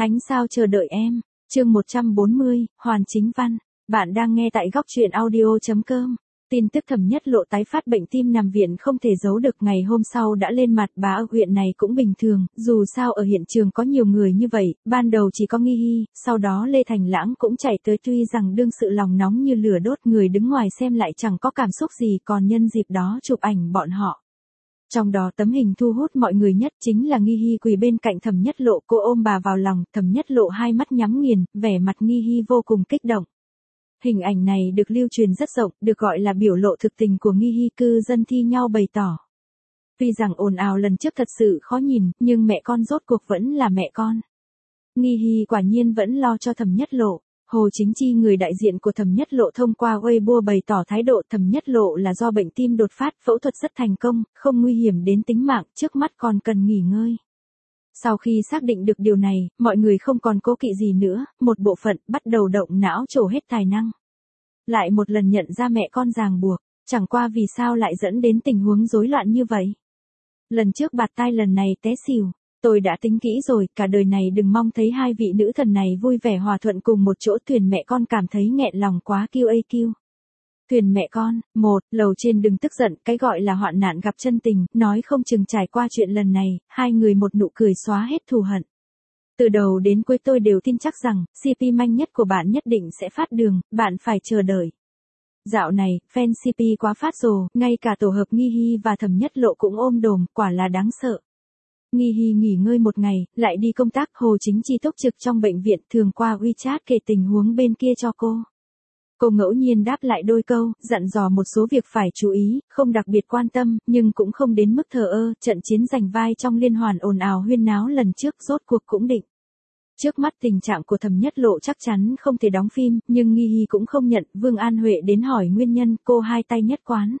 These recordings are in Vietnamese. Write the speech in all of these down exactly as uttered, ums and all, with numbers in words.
Ánh sao chờ đợi em, chương một trăm bốn mươi, Hoàn Chính Văn. Bạn đang nghe tại góc truyện audio chấm com. Tin tức Thẩm Nhất Lộ tái phát bệnh tim nằm viện không thể giấu được, ngày hôm sau đã lên mặt. Bà ở huyện này cũng bình thường, dù sao ở hiện trường có nhiều người như vậy, ban đầu chỉ có Nghi Hy, sau đó Lê Thành Lãng cũng chạy tới, tuy rằng đương sự lòng nóng như lửa đốt, người đứng ngoài xem lại chẳng có cảm xúc gì, còn nhân dịp đó chụp ảnh bọn họ. Trong đó tấm hình thu hút mọi người nhất chính là Nghi Hy quỳ bên cạnh Thẩm Nhất Lộ, cô ôm bà vào lòng, Thẩm Nhất Lộ hai mắt nhắm nghiền, vẻ mặt Nghi Hy vô cùng kích động. Hình ảnh này được lưu truyền rất rộng, được gọi là biểu lộ thực tình của Nghi Hy, cư dân thi nhau bày tỏ. Tuy rằng ồn ào lần trước thật sự khó nhìn, nhưng mẹ con rốt cuộc vẫn là mẹ con. Nghi Hy quả nhiên vẫn lo cho Thẩm Nhất Lộ. Hồ Chính Chi, người đại diện của Thẩm Nhất Lộ, thông qua Weibo bày tỏ thái độ Thẩm Nhất Lộ là do bệnh tim đột phát, phẫu thuật rất thành công, không nguy hiểm đến tính mạng, trước mắt còn cần nghỉ ngơi. Sau khi xác định được điều này, mọi người không còn cố kỵ gì nữa, một bộ phận bắt đầu động não trổ hết tài năng. Lại một lần nhận ra mẹ con ràng buộc, chẳng qua vì sao lại dẫn đến tình huống rối loạn như vậy. Lần trước bạt tai, lần này té xỉu. Tôi đã tính kỹ rồi, cả đời này đừng mong thấy hai vị nữ thần này vui vẻ hòa thuận cùng một chỗ. Thuyền mẹ con cảm thấy nghẹn lòng quá. Q A Q. Thuyền mẹ con, một, lầu trên đừng tức giận, cái gọi là hoạn nạn gặp chân tình, nói không chừng trải qua chuyện lần này, hai người một nụ cười xóa hết thù hận. Từ đầu đến cuối tôi đều tin chắc rằng, xê pê manh nhất của bạn nhất định sẽ phát đường, bạn phải chờ đợi. Dạo này, fan xê pê quá phát rồ, ngay cả tổ hợp Nghi Hy và Thẩm Nhất Lộ cũng ôm đồm, quả là đáng sợ. Nghi Hy nghỉ ngơi một ngày, lại đi công tác. Hồ Chính Chi túc trực trong bệnh viện, thường qua WeChat kể tình huống bên kia cho cô. Cô ngẫu nhiên đáp lại đôi câu, dặn dò một số việc phải chú ý, không đặc biệt quan tâm, nhưng cũng không đến mức thờ ơ. Trận chiến giành vai trong liên hoàn ồn ào huyên náo lần trước rốt cuộc cũng định. Trước mắt tình trạng của Thẩm Nhất Lộ chắc chắn không thể đóng phim, nhưng Nghi Hy cũng không nhận. Vương An Huệ đến hỏi nguyên nhân, cô hai tay nhất quán.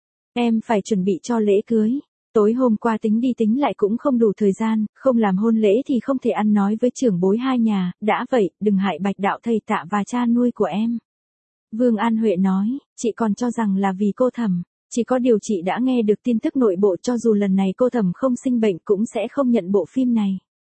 Em phải chuẩn bị cho lễ cưới. Tối hôm qua tính đi tính lại cũng không đủ thời gian, không làm hôn lễ thì không thể ăn nói với trưởng bối hai nhà, đã vậy, đừng hại Bạch Đạo thầy Tạ và cha nuôi của em. Vương An Huệ nói, chị còn cho rằng là vì cô Thẩm, chỉ có điều chị đã nghe được tin tức nội bộ, cho dù lần này cô Thẩm không sinh bệnh cũng sẽ không nhận bộ phim này.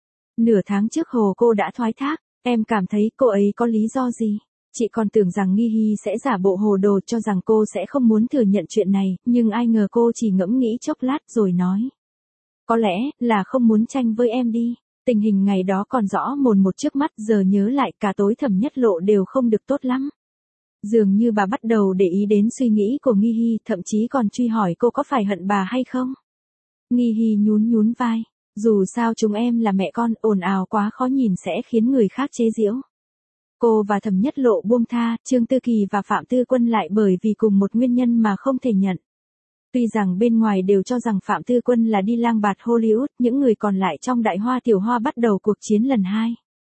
Nửa tháng trước Hồ cô đã thoái thác, em cảm thấy cô ấy có lý do gì? Chị còn tưởng rằng Nghi Hy sẽ giả bộ hồ đồ, cho rằng cô sẽ không muốn thừa nhận chuyện này, nhưng ai ngờ cô chỉ ngẫm nghĩ chốc lát rồi nói. Có lẽ là không muốn tranh với em đi. Tình hình ngày đó còn rõ mồn một trước mắt, giờ nhớ lại cả tối Thẩm Nhất Lộ đều không được tốt lắm. Dường như bà bắt đầu để ý đến suy nghĩ của Nghi Hy, thậm chí còn truy hỏi cô có phải hận bà hay không. Nghi Hy nhún nhún vai, dù sao chúng em là mẹ con, ồn ào quá khó nhìn sẽ khiến người khác chế giễu. Cô và Thẩm Nhất Lộ buông tha, Trương Tư Kỳ và Phạm Tư Quân lại bởi vì cùng một nguyên nhân mà không thể nhận. Tuy rằng bên ngoài đều cho rằng Phạm Tư Quân là đi lang bạt Hollywood, những người còn lại trong Đại Hoa Tiểu Hoa bắt đầu cuộc chiến lần hai.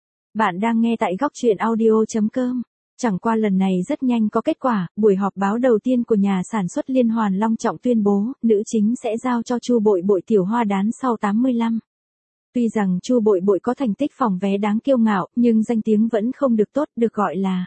Bạn đang nghe tại góc truyện audio chấm com. Chẳng qua lần này rất nhanh có kết quả, buổi họp báo đầu tiên của nhà sản xuất Liên Hoàn long trọng tuyên bố, nữ chính sẽ giao cho Chu Bội Bội Tiểu Hoa Đán sau tám mươi lăm. Tuy rằng Chu Bội Bội có thành tích phòng vé đáng kiêu ngạo, nhưng danh tiếng vẫn không được tốt, được gọi là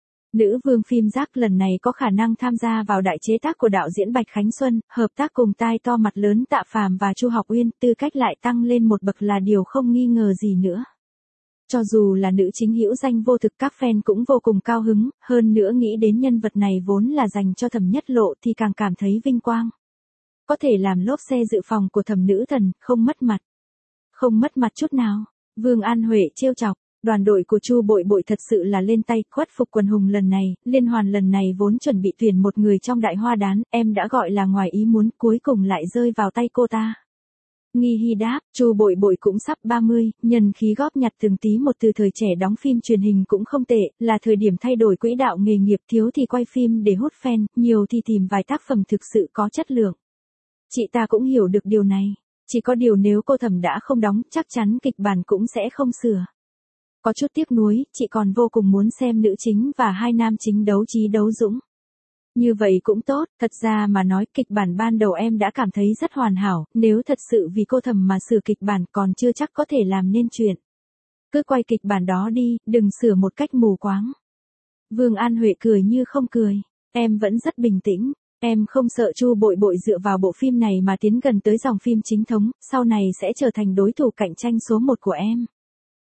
nữ vương phim rác. Lần này có khả năng tham gia vào đại chế tác của đạo diễn Bạch Khánh Xuân, hợp tác cùng tai to mặt lớn Tạ Phàm và Chu Học Uyên, tư cách lại tăng lên một bậc là điều không nghi ngờ gì nữa. Cho dù là nữ chính hữu danh vô thực, các fan cũng vô cùng cao hứng, hơn nữa nghĩ đến nhân vật này vốn là dành cho Thẩm Nhất Lộ thì càng cảm thấy vinh quang. Có thể làm lốp xe dự phòng của Thẩm nữ thần, không mất mặt. Không mất mặt chút nào. Vương An Huệ trêu chọc, đoàn đội của Chu Bội Bội thật sự là lên tay, khuất phục quần hùng lần này. Liên Hoàn lần này vốn chuẩn bị tuyển một người trong Đại Hoa Đán, em đã gọi là ngoài ý muốn, cuối cùng lại rơi vào tay cô ta. Nghi Hy đáp, Chu Bội Bội cũng sắp ba mươi, nhân khí góp nhặt từng tí một từ thời trẻ đóng phim truyền hình cũng không tệ, là thời điểm thay đổi quỹ đạo nghề nghiệp, thiếu thì quay phim để hút fan, nhiều thì tìm vài tác phẩm thực sự có chất lượng. Chị ta cũng hiểu được điều này, chỉ có điều nếu cô Thẩm đã không đóng, chắc chắn kịch bản cũng sẽ không sửa. Có chút tiếc nuối, chị còn vô cùng muốn xem nữ chính và hai nam chính đấu trí đấu dũng. Như vậy cũng tốt, thật ra mà nói kịch bản ban đầu em đã cảm thấy rất hoàn hảo, nếu thật sự vì cô Thẩm mà sửa kịch bản còn chưa chắc có thể làm nên chuyện. Cứ quay kịch bản đó đi, đừng sửa một cách mù quáng. Vương An Huệ cười như không cười, em vẫn rất bình tĩnh, em không sợ Chu Bội Bội dựa vào bộ phim này mà tiến gần tới dòng phim chính thống, sau này sẽ trở thành đối thủ cạnh tranh số một của em.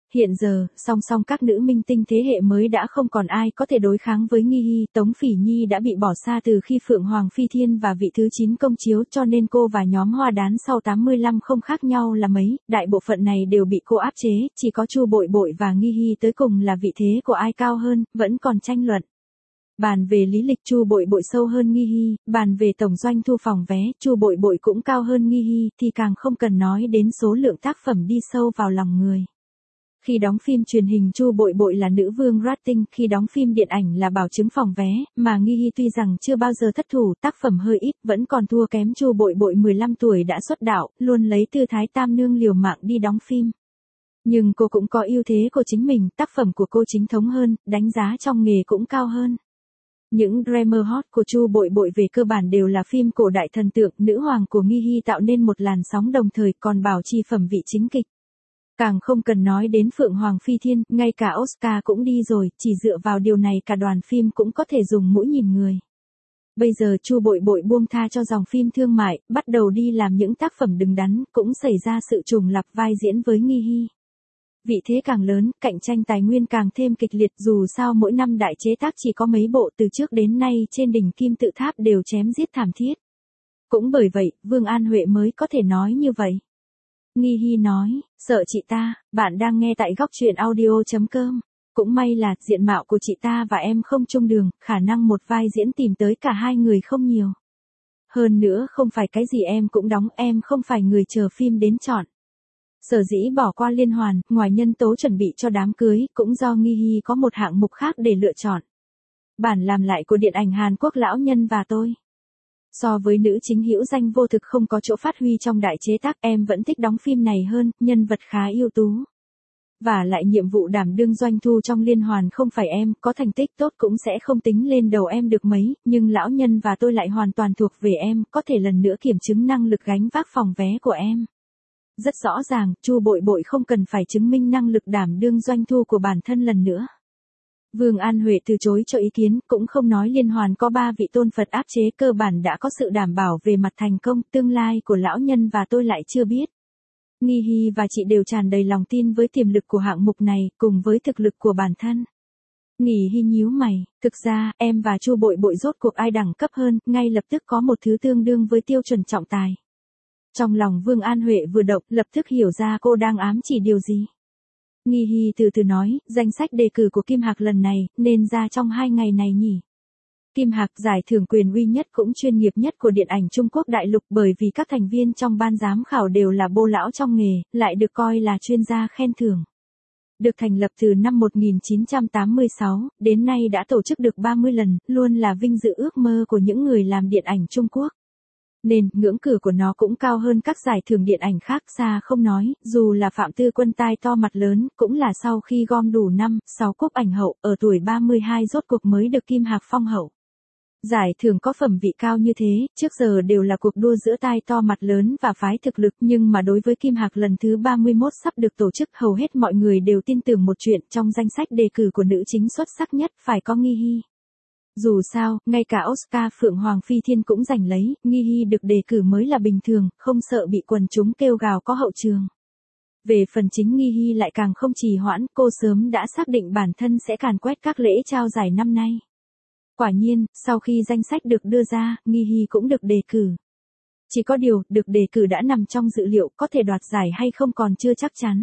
Hiện giờ, song song các nữ minh tinh thế hệ mới đã không còn ai có thể đối kháng với Nghi Hy. Tống Phỉ Nhi đã bị bỏ xa từ khi Phượng Hoàng Phi Thiên và Vị Thứ chín công chiếu, cho nên cô và nhóm Hoa Đán sau tám mươi lăm không khác nhau là mấy, đại bộ phận này đều bị cô áp chế, chỉ có Chu Bội Bội và Nghi Hy tới cùng là vị thế của ai cao hơn, vẫn còn tranh luận. Bàn về lý lịch, Chu Bội Bội sâu hơn Nghi Hy, bàn về tổng doanh thu phòng vé, Chu Bội Bội cũng cao hơn Nghi Hy, thì càng không cần nói đến số lượng tác phẩm đi sâu vào lòng người. Khi đóng phim truyền hình, Chu Bội Bội là nữ vương rating, khi đóng phim điện ảnh là bảo chứng phòng vé, mà Nghi Hy tuy rằng chưa bao giờ thất thủ, tác phẩm hơi ít, vẫn còn thua kém Chu Bội Bội mười lăm tuổi đã xuất đạo, luôn lấy tư thái tam nương liều mạng đi đóng phim. Nhưng cô cũng có ưu thế của chính mình, tác phẩm của cô chính thống hơn, đánh giá trong nghề cũng cao hơn. Những drama hot của Chu Bội Bội về cơ bản đều là phim cổ đại thần tượng, nữ hoàng của Nghi Hy tạo nên một làn sóng đồng thời, còn Bảo Trì phẩm vị chính kịch. Càng không cần nói đến Phượng Hoàng Phi Thiên, ngay cả Oscar cũng đi rồi, chỉ dựa vào điều này cả đoàn phim cũng có thể dùng mũi nhìn người. Bây giờ Chu Bội Bội buông tha cho dòng phim thương mại, bắt đầu đi làm những tác phẩm đứng đắn, cũng xảy ra sự trùng lặp vai diễn với Nghi Hy. Vị thế càng lớn, cạnh tranh tài nguyên càng thêm kịch liệt, dù sao mỗi năm đại chế tác chỉ có mấy bộ, từ trước đến nay trên đỉnh kim tự tháp đều chém giết thảm thiết. Cũng bởi vậy, Vương An Huệ mới có thể nói như vậy. Nghi Hy nói, sợ chị ta, bạn đang nghe tại góc truyện audio chấm com. Cũng may là, diện mạo của chị ta và em không chung đường, khả năng một vai diễn tìm tới cả hai người không nhiều. Hơn nữa không phải cái gì em cũng đóng, em không phải người chờ phim đến chọn. Sở dĩ bỏ qua liên hoàn, ngoài nhân tố chuẩn bị cho đám cưới, cũng do Nghi Hy có một hạng mục khác để lựa chọn. Bản làm lại của điện ảnh Hàn Quốc Lão Nhân và Tôi. So với nữ chính hữu danh vô thực không có chỗ phát huy trong đại chế tác, em vẫn thích đóng phim này hơn, nhân vật khá ưu tú. Và lại nhiệm vụ đảm đương doanh thu trong liên hoàn không phải em, có thành tích tốt cũng sẽ không tính lên đầu em được mấy, nhưng Lão Nhân và Tôi lại hoàn toàn thuộc về em, có thể lần nữa kiểm chứng năng lực gánh vác phòng vé của em. Rất rõ ràng, Chu Bội Bội không cần phải chứng minh năng lực đảm đương doanh thu của bản thân lần nữa. Vương An Huệ từ chối cho ý kiến, cũng không nói liên hoàn có ba vị tôn Phật áp chế, cơ bản đã có sự đảm bảo về mặt thành công, tương lai của Lão Nhân và Tôi lại chưa biết. Nghi Hy và chị đều tràn đầy lòng tin với tiềm lực của hạng mục này, cùng với thực lực của bản thân. Nghi Hy nhíu mày, thực ra, em và Chu Bội Bội rốt cuộc ai đẳng cấp hơn, ngay lập tức có một thứ tương đương với tiêu chuẩn trọng tài. Trong lòng Vương An Huệ vừa động, lập tức hiểu ra cô đang ám chỉ điều gì. Nghi Hy từ từ nói, danh sách đề cử của Kim Hạc lần này, nên ra trong hai ngày này nhỉ. Kim Hạc giải thưởng quyền uy nhất cũng chuyên nghiệp nhất của điện ảnh Trung Quốc đại lục, bởi vì các thành viên trong ban giám khảo đều là bô lão trong nghề, lại được coi là chuyên gia khen thưởng. Được thành lập từ năm một nghìn chín trăm tám mươi sáu, đến nay đã tổ chức được ba mươi lần, luôn là vinh dự ước mơ của những người làm điện ảnh Trung Quốc. Nên, ngưỡng cửa của nó cũng cao hơn các giải thưởng điện ảnh khác, xa không nói, dù là Phạm Tư Quân tai to mặt lớn, cũng là sau khi gom đủ năm, sáu cúp ảnh hậu, ở tuổi ba mươi hai rốt cuộc mới được Kim Hạc phong hậu. Giải thưởng có phẩm vị cao như thế, trước giờ đều là cuộc đua giữa tai to mặt lớn và phái thực lực, nhưng mà đối với Kim Hạc lần thứ ba mươi mốt sắp được tổ chức, hầu hết mọi người đều tin tưởng một chuyện, trong danh sách đề cử của nữ chính xuất sắc nhất phải có Nghi Hy. Dù sao, ngay cả Oscar Phượng Hoàng Phi Thiên cũng giành lấy, Nghi Hy được đề cử mới là bình thường, không sợ bị quần chúng kêu gào có hậu trường. Về phần chính Nghi Hy lại càng không trì hoãn, cô sớm đã xác định bản thân sẽ càn quét các lễ trao giải năm nay. Quả nhiên, sau khi danh sách được đưa ra, Nghi Hy cũng được đề cử. Chỉ có điều, được đề cử đã nằm trong dự liệu, có thể đoạt giải hay không còn chưa chắc chắn.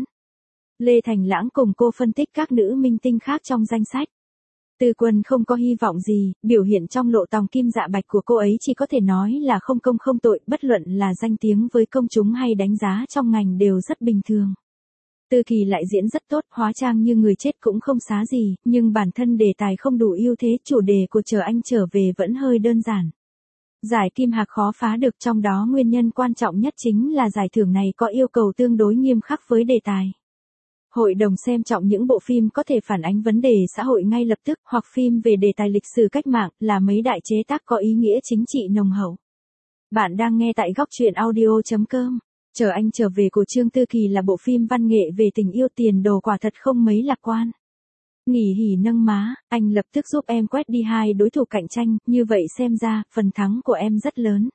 Lê Thành Lãng cùng cô phân tích các nữ minh tinh khác trong danh sách. Tư Quân không có hy vọng gì, biểu hiện trong Lộ Tòng Kim Dạ Bạch của cô ấy chỉ có thể nói là không công không tội, bất luận là danh tiếng với công chúng hay đánh giá trong ngành đều rất bình thường. Tư Kỳ lại diễn rất tốt, hóa trang như người chết cũng không xá gì, nhưng bản thân đề tài không đủ ưu thế, chủ đề của Chờ Anh Trở Về vẫn hơi đơn giản. Giải Kim Hạc khó phá được, trong đó nguyên nhân quan trọng nhất chính là giải thưởng này có yêu cầu tương đối nghiêm khắc với đề tài. Hội đồng xem trọng những bộ phim có thể phản ánh vấn đề xã hội ngay lập tức, hoặc phim về đề tài lịch sử cách mạng, là mấy đại chế tác có ý nghĩa chính trị nồng hậu. Bạn đang nghe tại góc truyện audio chấm com. Chờ Anh Trở Về của Trương Tư Kỳ là bộ phim văn nghệ về tình yêu, tiền đồ quả thật không mấy lạc quan. Nghỉ hỉ nâng má, anh lập tức giúp em quét đi hai đối thủ cạnh tranh, như vậy xem ra, phần thắng của em rất lớn.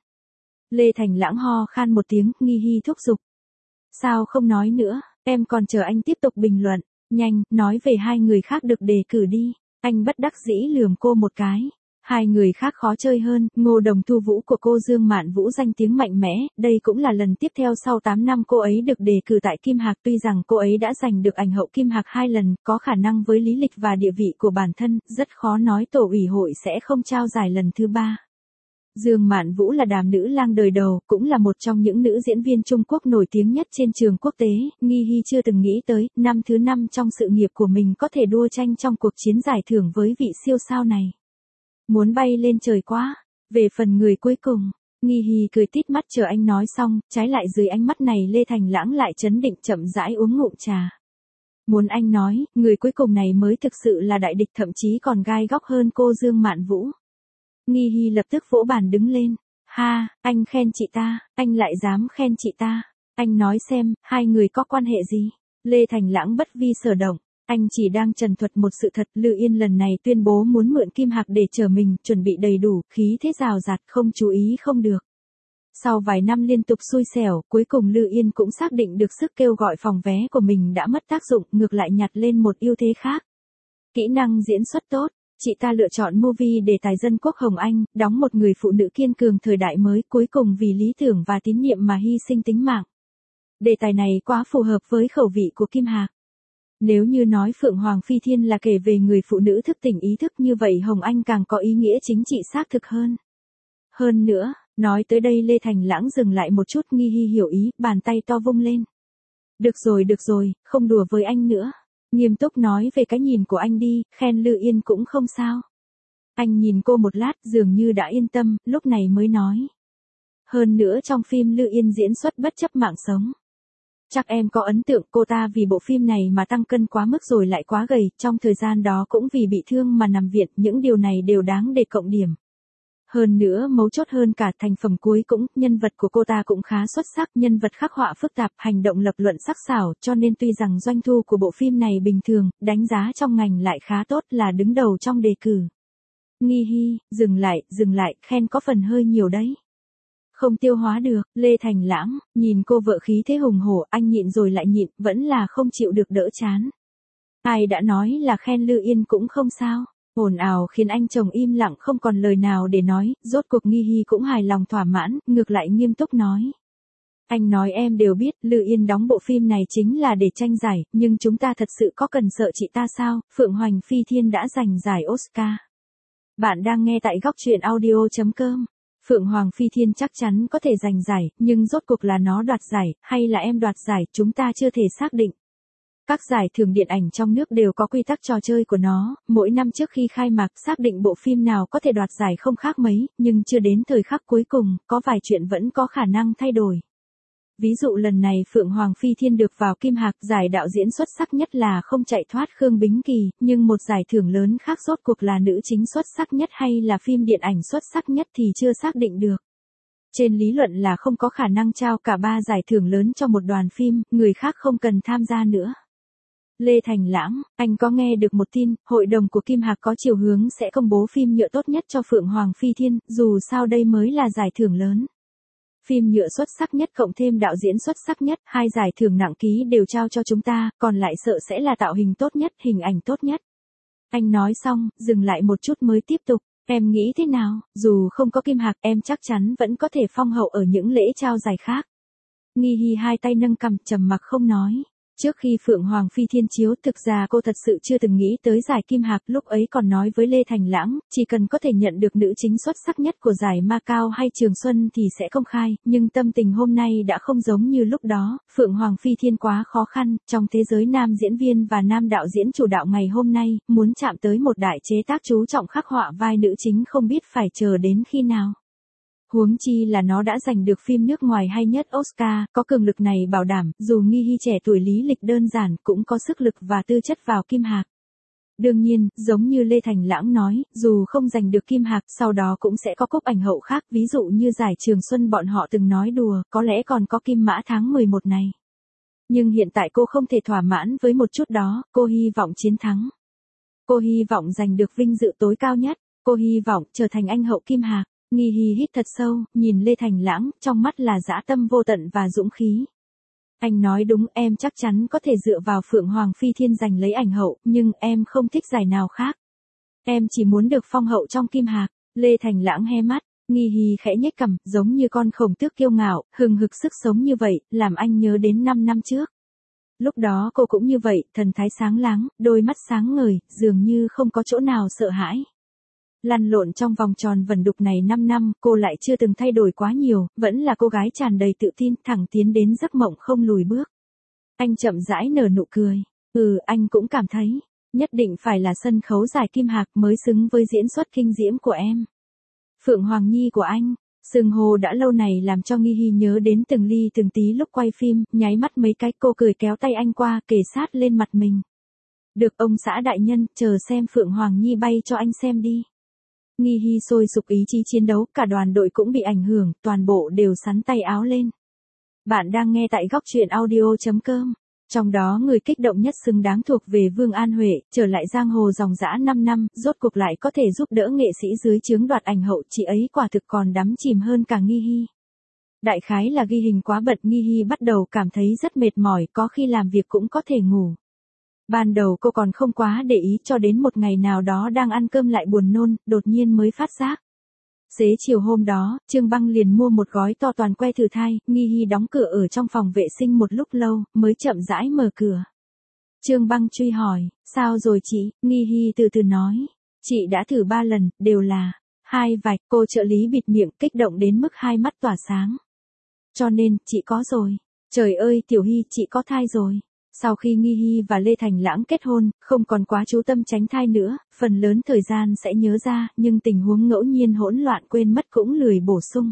Lê Thành Lãng ho khan một tiếng, Nghi Hy thúc giục. Sao không nói nữa, em còn chờ anh tiếp tục bình luận. Nhanh, nói về hai người khác được đề cử đi. Anh bất đắc dĩ lườm cô một cái. Hai người khác khó chơi hơn, Ngô Đồng Thu Vũ của cô Dương Mạn Vũ danh tiếng mạnh mẽ, đây cũng là lần tiếp theo sau tám năm cô ấy được đề cử tại Kim Hạc. Tuy rằng cô ấy đã giành được ảnh hậu Kim Hạc hai lần, có khả năng với lý lịch và địa vị của bản thân, rất khó nói tổ ủy hội sẽ không trao giải lần thứ ba. Dương Mạn Vũ là đàm nữ lang đời đầu, cũng là một trong những nữ diễn viên Trung Quốc nổi tiếng nhất trên trường quốc tế, Nghi Hy chưa từng nghĩ tới, năm thứ năm trong sự nghiệp của mình có thể đua tranh trong cuộc chiến giải thưởng với vị siêu sao này. Muốn bay lên trời quá. Về phần người cuối cùng, Nghi Hy cười tít mắt chờ anh nói xong, trái lại dưới ánh mắt này Lê Thành Lãng lại trấn định chậm rãi uống ngụm trà. Muốn anh nói, người cuối cùng này mới thực sự là đại địch, thậm chí còn gai góc hơn cô Dương Mạn Vũ. Nghi Hy lập tức vỗ bàn đứng lên. Ha, anh khen chị ta, anh lại dám khen chị ta. Anh nói xem, hai người có quan hệ gì? Lê Thành Lãng bất vi sở động. Anh chỉ đang trần thuật một sự thật. Lư Yên lần này tuyên bố muốn mượn Kim Hạc để chở mình, chuẩn bị đầy đủ, khí thế rào rạt, không chú ý không được. Sau vài năm liên tục xui xẻo, cuối cùng Lư Yên cũng xác định được sức kêu gọi phòng vé của mình đã mất tác dụng, ngược lại nhặt lên một ưu thế khác. Kỹ năng diễn xuất tốt. Chị ta lựa chọn movie đề tài dân quốc Hồng Anh, đóng một người phụ nữ kiên cường thời đại mới, cuối cùng vì lý tưởng và tín nhiệm mà hy sinh tính mạng. Đề tài này quá phù hợp với khẩu vị của Kim Hạc. Nếu như nói Phượng Hoàng Phi Thiên là kể về người phụ nữ thức tỉnh ý thức, như vậy Hồng Anh càng có ý nghĩa chính trị xác thực hơn. Hơn nữa, nói tới đây Lê Thành Lãng dừng lại một chút. Nghi Hy hiểu ý, bàn tay to vung lên. Được rồi được rồi, không đùa với anh nữa. Nghiêm túc nói về cái nhìn của anh đi, khen Lư Yên cũng không sao. Anh nhìn cô một lát dường như đã yên tâm, lúc này mới nói. Hơn nữa trong phim Lư Yên diễn xuất bất chấp mạng sống. Chắc em có ấn tượng cô ta vì bộ phim này mà tăng cân quá mức rồi lại quá gầy, trong thời gian đó cũng vì bị thương mà nằm viện, những điều này đều đáng để cộng điểm. Hơn nữa mấu chốt hơn cả thành phẩm cuối cũng, nhân vật của cô ta cũng khá xuất sắc, nhân vật khắc họa phức tạp, hành động lập luận sắc sảo, cho nên tuy rằng doanh thu của bộ phim này bình thường, đánh giá trong ngành lại khá tốt, là đứng đầu trong đề cử. Nghi Hy, dừng lại, dừng lại, khen có phần hơi nhiều đấy. Không tiêu hóa được. Lê Thành Lãng, nhìn cô vợ khí thế hùng hổ, anh nhịn rồi lại nhịn, vẫn là không chịu được đỡ chán. Ai đã nói là khen Lư Yên cũng không sao. Ồn ào khiến anh chồng im lặng không còn lời nào để nói, rốt cuộc Nghi Hy cũng hài lòng thỏa mãn, ngược lại nghiêm túc nói. Anh nói em đều biết, Lư Yên đóng bộ phim này chính là để tranh giải, nhưng chúng ta thật sự có cần sợ chị ta sao? Phượng Hoàng Phi Thiên đã giành giải Oscar. Bạn đang nghe tại góc truyện audio chấm com. Phượng Hoàng Phi Thiên chắc chắn có thể giành giải, nhưng rốt cuộc là nó đoạt giải, hay là em đoạt giải, chúng ta chưa thể xác định. Các giải thưởng điện ảnh trong nước đều có quy tắc trò chơi của nó, mỗi năm trước khi khai mạc xác định bộ phim nào có thể đoạt giải không khác mấy, nhưng chưa đến thời khắc cuối cùng, có vài chuyện vẫn có khả năng thay đổi. Ví dụ lần này Phượng Hoàng Phi Thiên được vào Kim Hạc, giải đạo diễn xuất sắc nhất là không chạy thoát Khương Bính Kỳ, nhưng một giải thưởng lớn khác rốt cuộc là nữ chính xuất sắc nhất hay là phim điện ảnh xuất sắc nhất thì chưa xác định được. Trên lý luận là không có khả năng trao cả ba giải thưởng lớn cho một đoàn phim, người khác không cần tham gia nữa. Lê Thành Lãng, anh có nghe được một tin, hội đồng của Kim Hạc có chiều hướng sẽ công bố phim nhựa tốt nhất cho Phượng Hoàng Phi Thiên, dù sao đây mới là giải thưởng lớn. Phim nhựa xuất sắc nhất cộng thêm đạo diễn xuất sắc nhất, hai giải thưởng nặng ký đều trao cho chúng ta, còn lại sợ sẽ là tạo hình tốt nhất, hình ảnh tốt nhất. Anh nói xong, dừng lại một chút mới tiếp tục, em nghĩ thế nào, dù không có Kim Hạc em chắc chắn vẫn có thể phong hậu ở những lễ trao giải khác. Nghi Hy hai tay nâng cằm trầm mặc không nói. Trước khi Phượng Hoàng Phi Thiên chiếu, thực ra cô thật sự chưa từng nghĩ tới giải Kim Hạc, lúc ấy còn nói với Lê Thành Lãng, chỉ cần có thể nhận được nữ chính xuất sắc nhất của giải Macau hay Trường Xuân thì sẽ công khai, nhưng tâm tình hôm nay đã không giống như lúc đó, Phượng Hoàng Phi Thiên quá khó khăn, trong thế giới nam diễn viên và nam đạo diễn chủ đạo ngày hôm nay, muốn chạm tới một đại chế tác chú trọng khắc họa vai nữ chính không biết phải chờ đến khi nào. Huống chi là nó đã giành được phim nước ngoài hay nhất Oscar, có cường lực này bảo đảm, dù Nghi Hy trẻ tuổi lý lịch đơn giản, cũng có sức lực và tư chất vào Kim Hạc. Đương nhiên, giống như Lê Thành Lãng nói, dù không giành được Kim Hạc, sau đó cũng sẽ có cúp ảnh hậu khác, ví dụ như giải Trường Xuân bọn họ từng nói đùa, có lẽ còn có Kim Mã tháng mười một này. Nhưng hiện tại cô không thể thỏa mãn với một chút đó, cô hy vọng chiến thắng. Cô hy vọng giành được vinh dự tối cao nhất, cô hy vọng trở thành anh hậu Kim Hạc. Nghi Hy hít thật sâu, nhìn Lê Thành Lãng, trong mắt là dã tâm vô tận và dũng khí. Anh nói đúng, em chắc chắn có thể dựa vào Phượng Hoàng Phi Thiên giành lấy ảnh hậu, nhưng em không thích giải nào khác. Em chỉ muốn được phong hậu trong Kim Hạc. Lê Thành Lãng hé mắt, Nghi Hi khẽ nhếch cằm, giống như con khổng tước kiêu ngạo, hừng hực sức sống như vậy, làm anh nhớ đến năm năm trước. Lúc đó cô cũng như vậy, thần thái sáng láng, đôi mắt sáng ngời, dường như không có chỗ nào sợ hãi. Lăn lộn trong vòng tròn vẩn đục này năm năm, cô lại chưa từng thay đổi quá nhiều, vẫn là cô gái tràn đầy tự tin, thẳng tiến đến giấc mộng không lùi bước. Anh chậm rãi nở nụ cười. Ừ, anh cũng cảm thấy, nhất định phải là sân khấu giải Kim Hạc mới xứng với diễn xuất kinh diễm của em. Phượng Hoàng Nhi của anh, xưng hô đã lâu này làm cho Nghi Hi nhớ đến từng ly từng tí lúc quay phim, nháy mắt mấy cái, cô cười kéo tay anh qua, kề sát lên mặt mình. Được ông xã đại nhân, chờ xem Phượng Hoàng Nhi bay cho anh xem đi. Nghi Hi sôi sục ý chí chiến đấu, cả đoàn đội cũng bị ảnh hưởng, toàn bộ đều sắn tay áo lên. Bạn đang nghe tại góc truyện audio chấm com. Trong đó người kích động nhất xứng đáng thuộc về Vương An Huệ, trở lại giang hồ dòng dã năm năm, rốt cuộc lại có thể giúp đỡ nghệ sĩ dưới trướng đoạt ảnh hậu, chị ấy quả thực còn đắm chìm hơn cả Nghi Hi. Đại khái là ghi hình quá bận, Nghi Hi bắt đầu cảm thấy rất mệt mỏi, có khi làm việc cũng có thể ngủ. Ban đầu cô còn không quá để ý, cho đến một ngày nào đó đang ăn cơm lại buồn nôn, đột nhiên mới phát giác. Xế chiều hôm đó, Trương Băng liền mua một gói to toàn que thử thai, Nghi Hi đóng cửa ở trong phòng vệ sinh một lúc lâu, mới chậm rãi mở cửa. Trương Băng truy hỏi, sao rồi chị? Nghi Hi từ từ nói, chị đã thử ba lần, đều là hai vạch. Cô trợ lý bịt miệng, kích động đến mức hai mắt tỏa sáng. Cho nên, chị có rồi. Trời ơi, Tiểu Hi, chị có thai rồi. Sau khi Nghi Hi và Lê Thành Lãng kết hôn, không còn quá chú tâm tránh thai nữa, phần lớn thời gian sẽ nhớ ra, nhưng tình huống ngẫu nhiên hỗn loạn quên mất cũng lười bổ sung.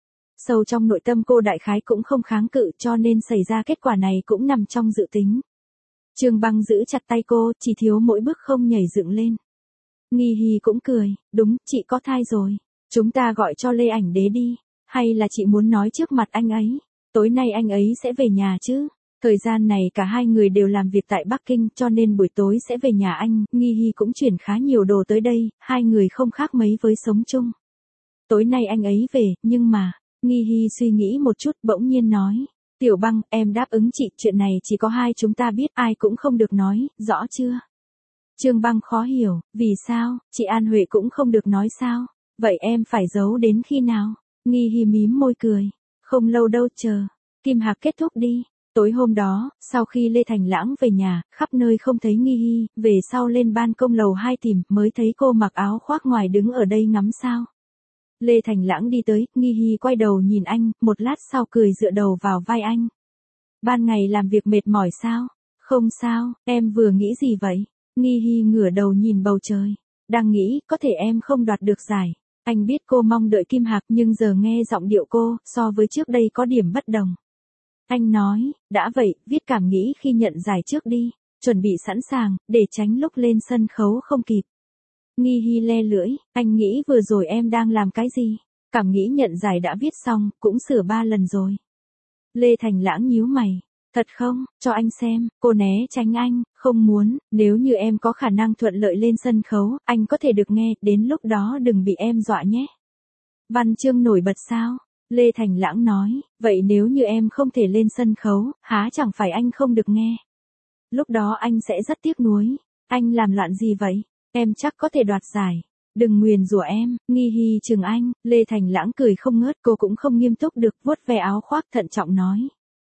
Sâu trong nội tâm cô đại khái cũng không kháng cự, cho nên xảy ra kết quả này cũng nằm trong dự tính. Trương Băng giữ chặt tay cô, chỉ thiếu mỗi bước không nhảy dựng lên. Nghi Hi cũng cười, đúng, chị có thai rồi. Chúng ta gọi cho Lê Ảnh Đế đi, hay là chị muốn nói trước mặt anh ấy? Tối nay anh ấy sẽ về nhà chứ? Thời gian này cả hai người đều làm việc tại Bắc Kinh, cho nên buổi tối sẽ về nhà anh. Nghi Hi cũng chuyển khá nhiều đồ tới đây, hai người không khác mấy với sống chung. Tối nay anh ấy về, nhưng mà, Nghi Hi suy nghĩ một chút, bỗng nhiên nói, Tiểu Băng, em đáp ứng chị, chuyện này chỉ có hai chúng ta biết, ai cũng không được nói, rõ chưa? Trương Băng khó hiểu, vì sao, chị An Huệ cũng không được nói sao? Vậy em phải giấu đến khi nào? Nghi Hi mím môi cười, không lâu đâu, chờ Kim Hạc kết thúc đi. Tối hôm đó, sau khi Lê Thành Lãng về nhà, khắp nơi không thấy Nghi Hi, về sau lên ban công lầu hai tìm, mới thấy cô mặc áo khoác ngoài đứng ở đây ngắm sao. Lê Thành Lãng đi tới, Nghi Hi quay đầu nhìn anh, một lát sau cười dựa đầu vào vai anh. Ban ngày làm việc mệt mỏi sao? Không sao, em vừa nghĩ gì vậy? Nghi Hi ngửa đầu nhìn bầu trời. Đang nghĩ, có thể em không đoạt được giải. Anh biết cô mong đợi Kim Hạc, nhưng giờ nghe giọng điệu cô, so với trước đây có điểm bất đồng. Anh nói, đã vậy, viết cảm nghĩ khi nhận giải trước đi, chuẩn bị sẵn sàng, để tránh lúc lên sân khấu không kịp. Nghi Hi le lưỡi, anh nghĩ vừa rồi em đang làm cái gì? Cảm nghĩ nhận giải đã viết xong, cũng sửa ba lần rồi. Lê Thành Lãng nhíu mày, thật không, cho anh xem, cô né tránh anh, không muốn, nếu như em có khả năng thuận lợi lên sân khấu, anh có thể được nghe, đến lúc đó đừng bị em dọa nhé. Văn chương nổi bật sao? Lê Thành Lãng nói, vậy nếu như em không thể lên sân khấu, há chẳng phải anh không được nghe. Lúc đó anh sẽ rất tiếc nuối. Anh làm loạn gì vậy? Em chắc có thể đoạt giải. Đừng nguyền rủa em. Nghi Hi chừng anh. Lê Thành Lãng cười không ngớt, cô cũng không nghiêm túc được, vuốt ve áo khoác thận trọng nói.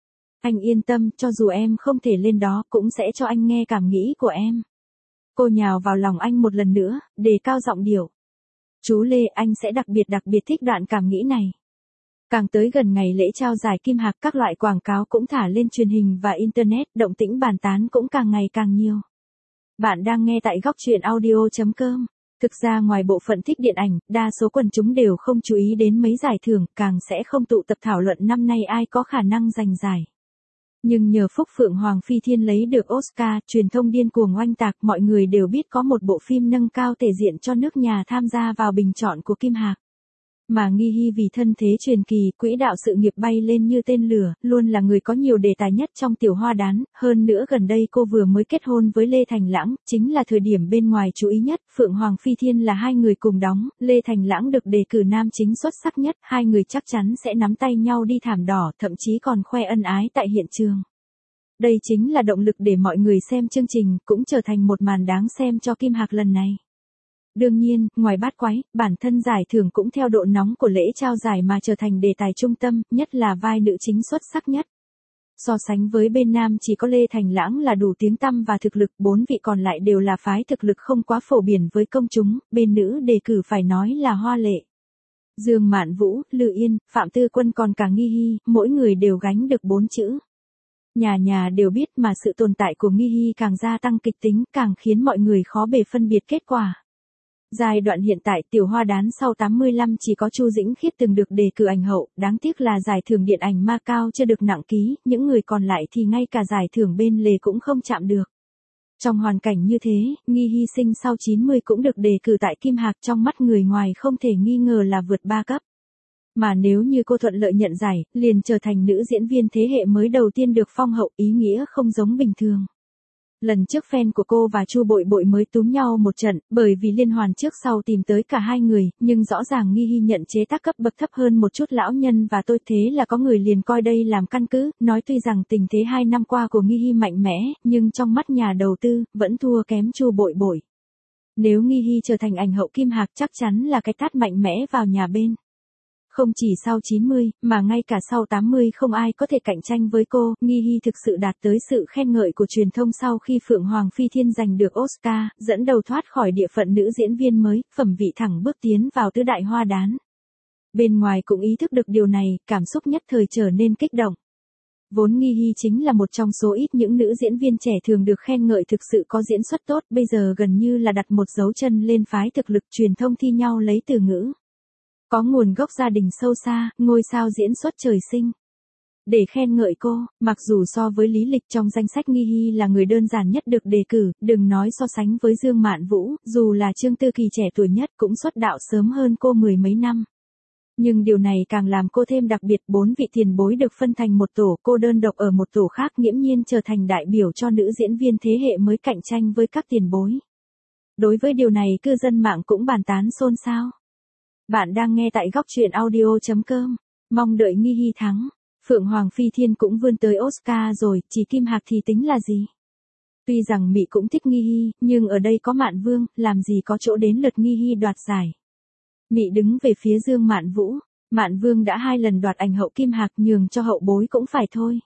Anh yên tâm, cho dù em không thể lên đó, cũng sẽ cho anh nghe cảm nghĩ của em. Cô nhào vào lòng anh một lần nữa, đề cao giọng điệu. Chú Lê, anh sẽ đặc biệt đặc biệt thích đoạn cảm nghĩ này. Càng tới gần ngày lễ trao giải Kim Hạc, các loại quảng cáo cũng thả lên truyền hình và Internet, động tĩnh bàn tán cũng càng ngày càng nhiều. Bạn đang nghe tại góc truyện audio chấm com. Thực ra ngoài bộ phận thích điện ảnh, đa số quần chúng đều không chú ý đến mấy giải thưởng, càng sẽ không tụ tập thảo luận năm nay ai có khả năng giành giải. Nhưng nhờ phúc Phượng Hoàng Phi Thiên lấy được Oscar, truyền thông điên cuồng oanh tạc, mọi người đều biết có một bộ phim nâng cao thể diện cho nước nhà tham gia vào bình chọn của Kim Hạc. Mà Nghi Hi vì thân thế truyền kỳ, quỹ đạo sự nghiệp bay lên như tên lửa, luôn là người có nhiều đề tài nhất trong tiểu hoa đán, hơn nữa gần đây cô vừa mới kết hôn với Lê Thành Lãng, chính là thời điểm bên ngoài chú ý nhất, Phượng Hoàng Phi Thiên là hai người cùng đóng, Lê Thành Lãng được đề cử nam chính xuất sắc nhất, hai người chắc chắn sẽ nắm tay nhau đi thảm đỏ, thậm chí còn khoe ân ái tại hiện trường. Đây chính là động lực để mọi người xem chương trình, cũng trở thành một màn đáng xem cho Kim Hạc lần này. Đương nhiên, ngoài bát quái, bản thân giải thưởng cũng theo độ nóng của lễ trao giải mà trở thành đề tài trung tâm, nhất là vai nữ chính xuất sắc nhất. So sánh với bên nam chỉ có Lê Thành Lãng là đủ tiếng tăm và thực lực, bốn vị còn lại đều là phái thực lực không quá phổ biến với công chúng, bên nữ đề cử phải nói là hoa lệ. Dương Mạn Vũ, Lư Yên, Phạm Tư Quân còn cả Nghi Hy, mỗi người đều gánh được bốn chữ. Nhà nhà đều biết mà sự tồn tại của Nghi Hy càng gia tăng kịch tính, càng khiến mọi người khó bề phân biệt kết quả. Giai đoạn hiện tại tiểu hoa đán sau tám mươi lăm chỉ có Chu Dĩnh Khiết từng được đề cử ảnh hậu, đáng tiếc là giải thưởng điện ảnh Macau chưa được nặng ký, những người còn lại thì ngay cả giải thưởng bên lề cũng không chạm được. Trong hoàn cảnh như thế, Nghi Hy sinh sau chín mươi cũng được đề cử tại Kim Hạc, trong mắt người ngoài không thể nghi ngờ là vượt ba cấp. Mà nếu như cô thuận lợi nhận giải, liền trở thành nữ diễn viên thế hệ mới đầu tiên được phong hậu, ý nghĩa không giống bình thường. Lần trước fan của cô và Chu Bội Bội mới túm nhau một trận, bởi vì liên hoàn trước sau tìm tới cả hai người, nhưng rõ ràng Nghi Hy nhận chế tác cấp bậc thấp hơn một chút lão nhân và tôi, thế là có người liền coi đây làm căn cứ, nói tuy rằng tình thế hai năm qua của Nghi Hy mạnh mẽ, nhưng trong mắt nhà đầu tư, vẫn thua kém Chu Bội Bội. Nếu Nghi Hy trở thành ảnh hậu Kim Hạc chắc chắn là cái tát mạnh mẽ vào nhà bên. Không chỉ sau chín mươi, mà ngay cả sau tám mươi không ai có thể cạnh tranh với cô, Nghi Hy thực sự đạt tới sự khen ngợi của truyền thông sau khi Phượng Hoàng Phi Thiên giành được Oscar, dẫn đầu thoát khỏi địa phận nữ diễn viên mới, phẩm vị thẳng bước tiến vào tứ đại hoa đán. Bên ngoài cũng ý thức được điều này, cảm xúc nhất thời trở nên kích động. Vốn Nghi Hy chính là một trong số ít những nữ diễn viên trẻ thường được khen ngợi thực sự có diễn xuất tốt, bây giờ gần như là đặt một dấu chân lên phái thực lực, truyền thông thi nhau lấy từ ngữ. Có nguồn gốc gia đình sâu xa, ngôi sao diễn xuất trời sinh. Để khen ngợi cô, mặc dù so với lý lịch trong danh sách Nghi Hy là người đơn giản nhất được đề cử, đừng nói so sánh với Dương Mạn Vũ, dù là Trương Tư Kỳ trẻ tuổi nhất cũng xuất đạo sớm hơn cô mười mấy năm. Nhưng điều này càng làm cô thêm đặc biệt, bốn vị tiền bối được phân thành một tổ, cô đơn độc ở một tổ khác, nghiễm nhiên trở thành đại biểu cho nữ diễn viên thế hệ mới cạnh tranh với các tiền bối. Đối với điều này cư dân mạng cũng bàn tán xôn xao. Bạn đang nghe tại góc truyện audio chấm com, mong đợi Nghi Hy thắng. Phượng Hoàng Phi Thiên cũng vươn tới Oscar rồi, chỉ Kim Hạc thì tính là gì? Tuy rằng Mị cũng thích Nghi Hy, nhưng ở đây có Mạn Vương, làm gì có chỗ đến lượt Nghi Hy đoạt giải. Mị đứng về phía Dương Mạn Vũ, Mạn Vương đã hai lần đoạt ảnh hậu Kim Hạc, nhường cho hậu bối cũng phải thôi.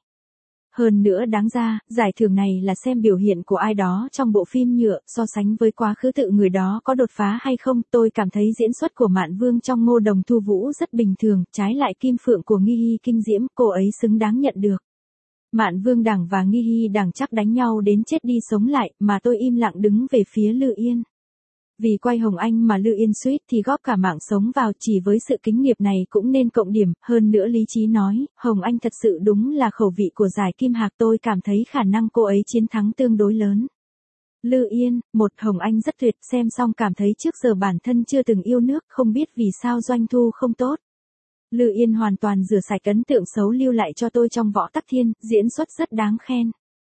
Hơn nữa đáng ra, giải thưởng này là xem biểu hiện của ai đó trong bộ phim nhựa, so sánh với quá khứ tự người đó có đột phá hay không, tôi cảm thấy diễn xuất của Mạn Vương trong Ngô Đồng Thu Vũ rất bình thường, trái lại Kim Phượng của Nghi Hy kinh diễm, cô ấy xứng đáng nhận được. Mạn Vương đảng và Nghi Hy đảng chắc đánh nhau đến chết đi sống lại, mà tôi im lặng đứng về phía Lư Yên. Vì quay Hồng Anh mà Lư Yên suýt thì góp cả mạng sống vào, chỉ với sự kính nghiệp này cũng nên cộng điểm, hơn nữa lý trí nói, Hồng Anh thật sự đúng là khẩu vị của giải Kim Hạc, tôi cảm thấy khả năng cô ấy chiến thắng tương đối lớn. Lư Yên, một Hồng Anh rất tuyệt, xem xong cảm thấy trước giờ bản thân chưa từng yêu nước, không biết vì sao doanh thu không tốt. Lư Yên hoàn toàn rửa sạch ấn tượng xấu lưu lại cho tôi trong Võ Tắc Thiên, diễn xuất rất đáng khen.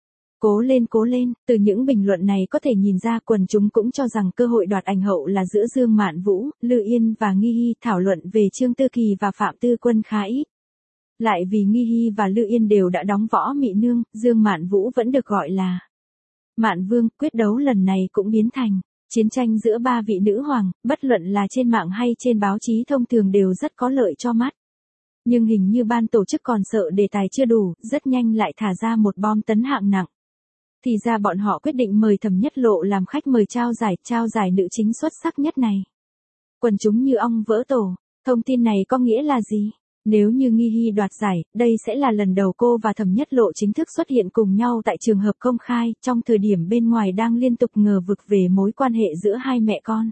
Cố lên cố lên, từ những bình luận này có thể nhìn ra quần chúng cũng cho rằng cơ hội đoạt ảnh hậu là giữa Dương Mạn Vũ, Lư Yên và Nghi Hy, thảo luận về Trương Tư Kỳ và Phạm Tư Quân khá ít. Lại vì Nghi Hy và Lư Yên đều đã đóng Võ Mị Nương, Dương Mạn Vũ vẫn được gọi là Mạn Vương, quyết đấu lần này cũng biến thành chiến tranh giữa ba vị nữ hoàng, bất luận là trên mạng hay trên báo chí thông thường đều rất có lợi cho mắt. Nhưng hình như ban tổ chức còn sợ đề tài chưa đủ, rất nhanh lại thả ra một bom tấn hạng nặng. Thì ra bọn họ quyết định mời Thẩm Nhất Lộ làm khách mời trao giải, trao giải nữ chính xuất sắc nhất này. Quần chúng như ong vỡ tổ, thông tin này có nghĩa là gì? Nếu như Nghi Hy đoạt giải, đây sẽ là lần đầu cô và Thẩm Nhất Lộ chính thức xuất hiện cùng nhau tại trường hợp công khai, trong thời điểm bên ngoài đang liên tục ngờ vực về mối quan hệ giữa hai mẹ con.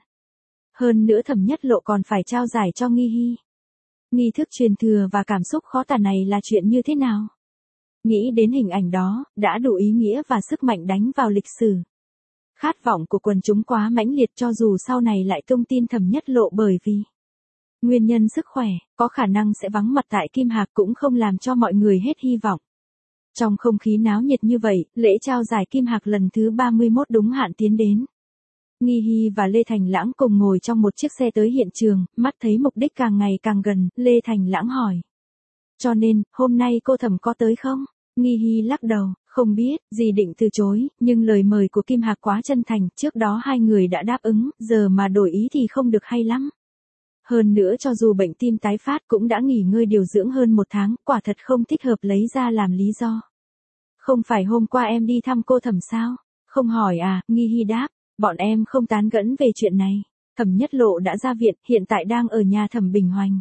Hơn nữa Thẩm Nhất Lộ còn phải trao giải cho Nghi Hy. Nghi thức truyền thừa và cảm xúc khó tả này là chuyện như thế nào? Nghĩ đến hình ảnh đó, đã đủ ý nghĩa và sức mạnh đánh vào lịch sử. Khát vọng của quần chúng quá mãnh liệt, cho dù sau này lại tung tin Thẩm Nhất Lộ bởi vì nguyên nhân sức khỏe, có khả năng sẽ vắng mặt tại Kim Hạc, cũng không làm cho mọi người hết hy vọng. Trong không khí náo nhiệt như vậy, lễ trao giải Kim Hạc lần thứ ba mươi mốt đúng hạn tiến đến. Nghi Hy và Lê Thành Lãng cùng ngồi trong một chiếc xe tới hiện trường, mắt thấy mục đích càng ngày càng gần, Lê Thành Lãng hỏi. Cho nên, hôm nay cô Thẩm có tới không? Nghi Hi lắc đầu, không biết, dì định từ chối, nhưng lời mời của Kim Hạc quá chân thành, trước đó hai người đã đáp ứng, giờ mà đổi ý thì không được hay lắm. Hơn nữa cho dù bệnh tim tái phát cũng đã nghỉ ngơi điều dưỡng hơn một tháng, quả thật không thích hợp lấy ra làm lý do. Không phải hôm qua em đi thăm cô Thẩm sao? Không hỏi à, Nghi Hi đáp, bọn em không tán gẫu về chuyện này. Thẩm Nhất Lộ đã ra viện, hiện tại đang ở nhà Thẩm Bình Hoành.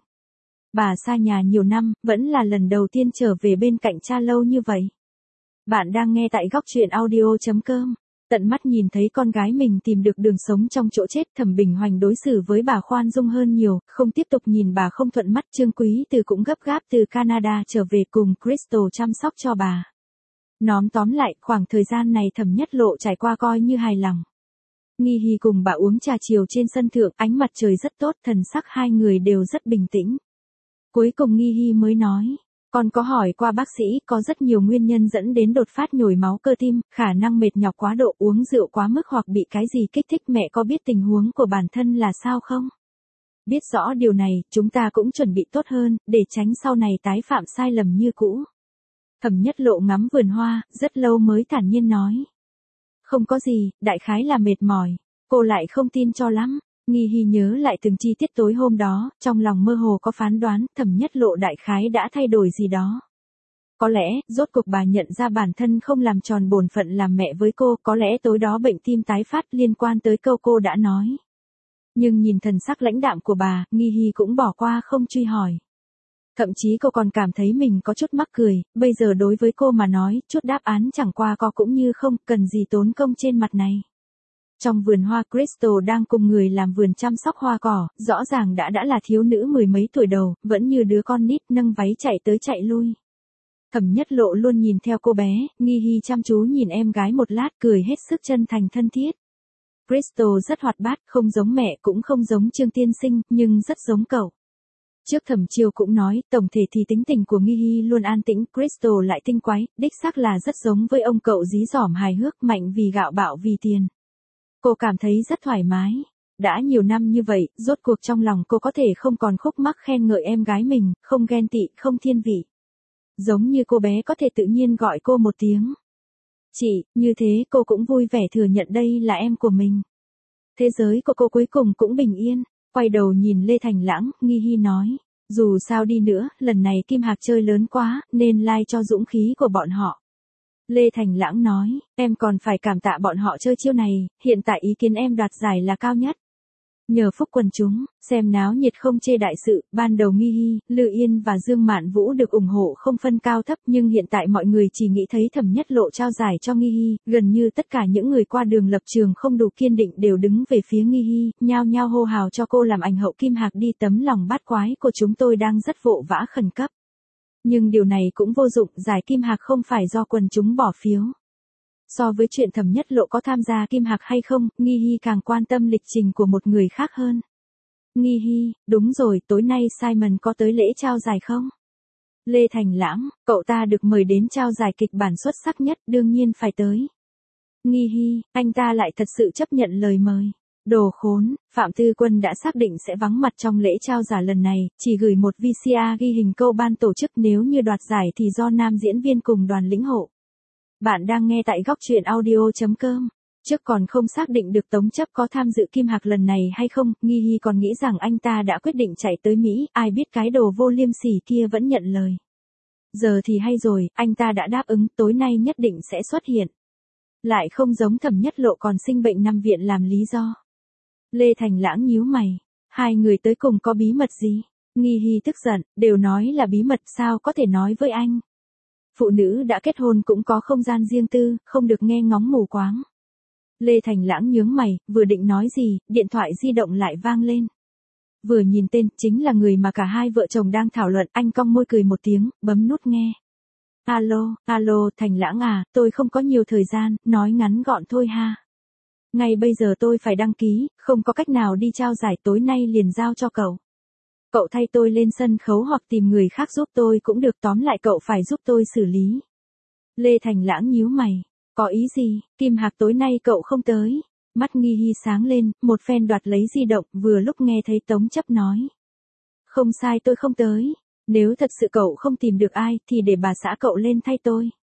Bà xa nhà nhiều năm, vẫn là lần đầu tiên trở về bên cạnh cha lâu như vậy. Bạn đang nghe tại góc truyện audio chấm com. Tận mắt nhìn thấy con gái mình tìm được đường sống trong chỗ chết, Thẩm Bình Hoành đối xử với bà khoan dung hơn nhiều, không tiếp tục nhìn bà không thuận mắt. Trương Quý Từ cũng gấp gáp từ Canada trở về cùng Crystal chăm sóc cho bà. Nóm tóm lại, khoảng thời gian này Thẩm Nhất Lộ trải qua coi như hài lòng. Nghi Hi cùng bà uống trà chiều trên sân thượng, ánh mặt trời rất tốt, thần sắc hai người đều rất bình tĩnh. Cuối cùng Nghi Hi mới nói, con có hỏi qua bác sĩ, có rất nhiều nguyên nhân dẫn đến đột phát nhồi máu cơ tim, khả năng mệt nhọc quá độ, uống rượu quá mức hoặc bị cái gì kích thích. Mẹ có biết tình huống của bản thân là sao không? Biết rõ điều này, chúng ta cũng chuẩn bị tốt hơn, để tránh sau này tái phạm sai lầm như cũ. Thẩm Nhất Lộ ngắm vườn hoa, rất lâu mới thản nhiên nói. Không có gì, đại khái là mệt mỏi. Cô lại không tin cho lắm. Nghi Hi nhớ lại từng chi tiết tối hôm đó, trong lòng mơ hồ có phán đoán, Thẩm Nhất Lộ đại khái đã thay đổi gì đó. Có lẽ, rốt cuộc bà nhận ra bản thân không làm tròn bổn phận làm mẹ với cô, có lẽ tối đó bệnh tim tái phát liên quan tới câu cô đã nói. Nhưng nhìn thần sắc lãnh đạm của bà, Nghi Hi cũng bỏ qua không truy hỏi. Thậm chí cô còn cảm thấy mình có chút mắc cười, bây giờ đối với cô mà nói, chút đáp án chẳng qua có cũng như không, cần gì tốn công trên mặt này. Trong vườn hoa, Crystal đang cùng người làm vườn chăm sóc hoa cỏ, rõ ràng đã đã là thiếu nữ mười mấy tuổi đầu, vẫn như đứa con nít nâng váy chạy tới chạy lui. Thẩm Nhất Lộ luôn nhìn theo cô bé, Nghi Hi chăm chú nhìn em gái một lát, cười hết sức chân thành thân thiết. Crystal rất hoạt bát, không giống mẹ cũng không giống Trương tiên sinh, nhưng rất giống cậu. Trước Thẩm Chiêu cũng nói, tổng thể thì tính tình của Nghi Hi luôn an tĩnh, Crystal lại tinh quái, đích xác là rất giống với ông cậu dí dỏm hài hước, mạnh vì gạo bạo vì tiền. Cô cảm thấy rất thoải mái. Đã nhiều năm như vậy, rốt cuộc trong lòng cô có thể không còn khúc mắc khen ngợi em gái mình, không ghen tị, không thiên vị. Giống như cô bé có thể tự nhiên gọi cô một tiếng chị, như thế cô cũng vui vẻ thừa nhận đây là em của mình. Thế giới của cô cuối cùng cũng bình yên. Quay đầu nhìn Lê Thành Lãng, Nghi Hi nói, dù sao đi nữa, lần này Kim Hạc chơi lớn quá, nên like cho dũng khí của bọn họ. Lê Thành Lãng nói, em còn phải cảm tạ bọn họ chơi chiêu này, hiện tại ý kiến em đoạt giải là cao nhất. Nhờ phúc quần chúng, xem náo nhiệt không chê đại sự, ban đầu Nghi Hi, Lư Yên và Dương Mạn Vũ được ủng hộ không phân cao thấp, nhưng hiện tại mọi người chỉ nghĩ thấy Thẩm Nhất Lộ trao giải cho Nghi Hi, gần như tất cả những người qua đường lập trường không đủ kiên định đều đứng về phía Nghi Hi, nhao nhao hô hào cho cô làm ảnh hậu Kim Hạc đi, tấm lòng bát quái của chúng tôi đang rất vội vã khẩn cấp. Nhưng điều này cũng vô dụng, giải Kim Hạc không phải do quần chúng bỏ phiếu. So với chuyện Thẩm Nhất Lộ có tham gia Kim Hạc hay không, Nghi Hi càng quan tâm lịch trình của một người khác hơn. Nghi Hi, đúng rồi, tối nay Simon có tới lễ trao giải không? Lê Thành Lãng, cậu ta được mời đến trao giải kịch bản xuất sắc nhất, đương nhiên phải tới. Nghi Hi, anh ta lại thật sự chấp nhận lời mời. Đồ khốn, Phạm Tư Quân đã xác định sẽ vắng mặt trong lễ trao giải lần này, chỉ gửi một vê xê a ghi hình câu ban tổ chức, nếu như đoạt giải thì do nam diễn viên cùng đoàn lĩnh hộ. Bạn đang nghe tại góc truyện audio chấm com. Trước còn không xác định được Tống Chấp có tham dự Kim Hạc lần này hay không, Nghi Hi còn nghĩ rằng anh ta đã quyết định chạy tới Mỹ, ai biết cái đồ vô liêm sỉ kia vẫn nhận lời. Giờ thì hay rồi, anh ta đã đáp ứng, tối nay nhất định sẽ xuất hiện. Lại không giống Thẩm Nhất Lộ còn sinh bệnh nằm viện làm lý do. Lê Thành Lãng nhíu mày, hai người tới cùng có bí mật gì? Nghi Hi tức giận, đều nói là bí mật, sao có thể nói với anh? Phụ nữ đã kết hôn cũng có không gian riêng tư, không được nghe ngóng mù quáng. Lê Thành Lãng nhướng mày, vừa định nói gì, điện thoại di động lại vang lên. Vừa nhìn tên, chính là người mà cả hai vợ chồng đang thảo luận, anh cong môi cười một tiếng, bấm nút nghe. Alo, alo, Thành Lãng à, tôi không có nhiều thời gian, nói ngắn gọn thôi ha. Ngay bây giờ tôi phải đăng ký, không có cách nào đi trao giải, tối nay liền giao cho cậu. Cậu thay tôi lên sân khấu hoặc tìm người khác giúp tôi cũng được, tóm lại cậu phải giúp tôi xử lý. Lê Thành Lãng nhíu mày, có ý gì, Kim Hạc tối nay cậu không tới. Mắt Nghi Hi sáng lên, một phen đoạt lấy di động, vừa lúc nghe thấy Tống Chấp nói. Không sai, tôi không tới. Nếu thật sự cậu không tìm được ai, thì để bà xã cậu lên thay tôi.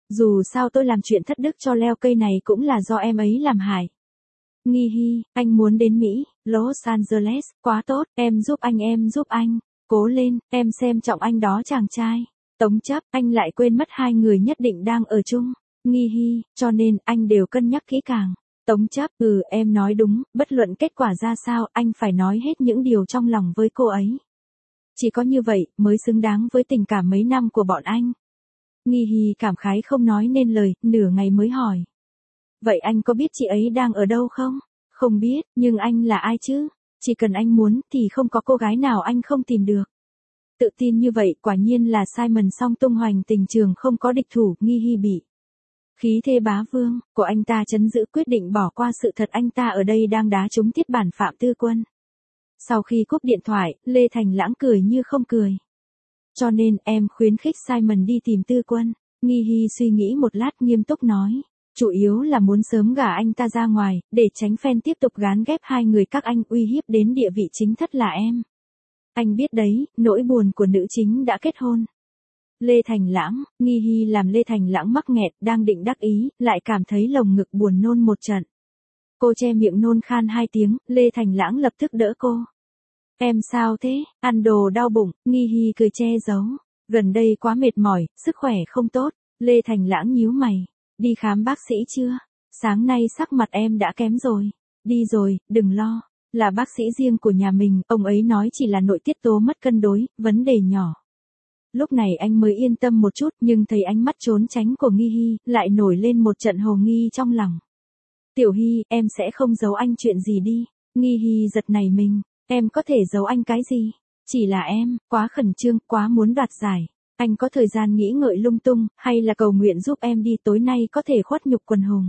Dù sao tôi làm chuyện thất đức cho leo cây này cũng là do em ấy làm hại. Nghi Hy, anh muốn đến Mỹ, Los Angeles, quá tốt, em giúp anh em giúp anh. Cố lên, em xem trọng anh đó chàng trai. Tống Chấp, anh lại quên mất hai người nhất định đang ở chung. Nghi Hy, cho nên anh đều cân nhắc kỹ càng. Tống Chấp, ừ em nói đúng, bất luận kết quả ra sao anh phải nói hết những điều trong lòng với cô ấy. Chỉ có như vậy mới xứng đáng với tình cảm mấy năm của bọn anh. Nghi Hy cảm khái không nói nên lời, nửa ngày mới hỏi. Vậy anh có biết chị ấy đang ở đâu không? Không biết, nhưng anh là ai chứ? Chỉ cần anh muốn thì không có cô gái nào anh không tìm được. Tự tin như vậy quả nhiên là Simon song tung hoành tình trường không có địch thủ. Nghi Hy bị khí thế bá vương của anh ta trấn giữ, quyết định bỏ qua sự thật anh ta ở đây đang đá trúng thiết bản Phạm Tư Quân. Sau khi cúp điện thoại, Lê Thành Lãng cười như không cười. Cho nên em khuyến khích Simon đi tìm Tư Quân. Nghi Hy suy nghĩ một lát nghiêm túc nói. Chủ yếu là muốn sớm gả anh ta ra ngoài, để tránh fan tiếp tục gán ghép hai người các anh uy hiếp đến địa vị chính thất là em. Anh biết đấy, nỗi buồn của nữ chính đã kết hôn. Lê Thành Lãng, Nghi Hy làm Lê Thành Lãng mắc nghẹt, đang định đắc ý, lại cảm thấy lồng ngực buồn nôn một trận. Cô che miệng nôn khan hai tiếng, Lê Thành Lãng lập tức đỡ cô. Em sao thế, ăn đồ đau bụng. Nghi Hy cười che giấu. Gần đây quá mệt mỏi, sức khỏe không tốt. Lê Thành Lãng nhíu mày. Đi khám bác sĩ chưa? Sáng nay sắc mặt em đã kém rồi. Đi rồi, đừng lo. Là bác sĩ riêng của nhà mình, ông ấy nói chỉ là nội tiết tố mất cân đối, vấn đề nhỏ. Lúc này anh mới yên tâm một chút, nhưng thấy ánh mắt trốn tránh của Nghi Hy, lại nổi lên một trận hồ nghi trong lòng. Tiểu Hy, em sẽ không giấu anh chuyện gì đi. Nghi Hy giật nảy mình. Em có thể giấu anh cái gì? Chỉ là em, quá khẩn trương, quá muốn đoạt giải. Anh có thời gian nghĩ ngợi lung tung, hay là cầu nguyện giúp em đi, tối nay có thể khuất nhục quần hùng.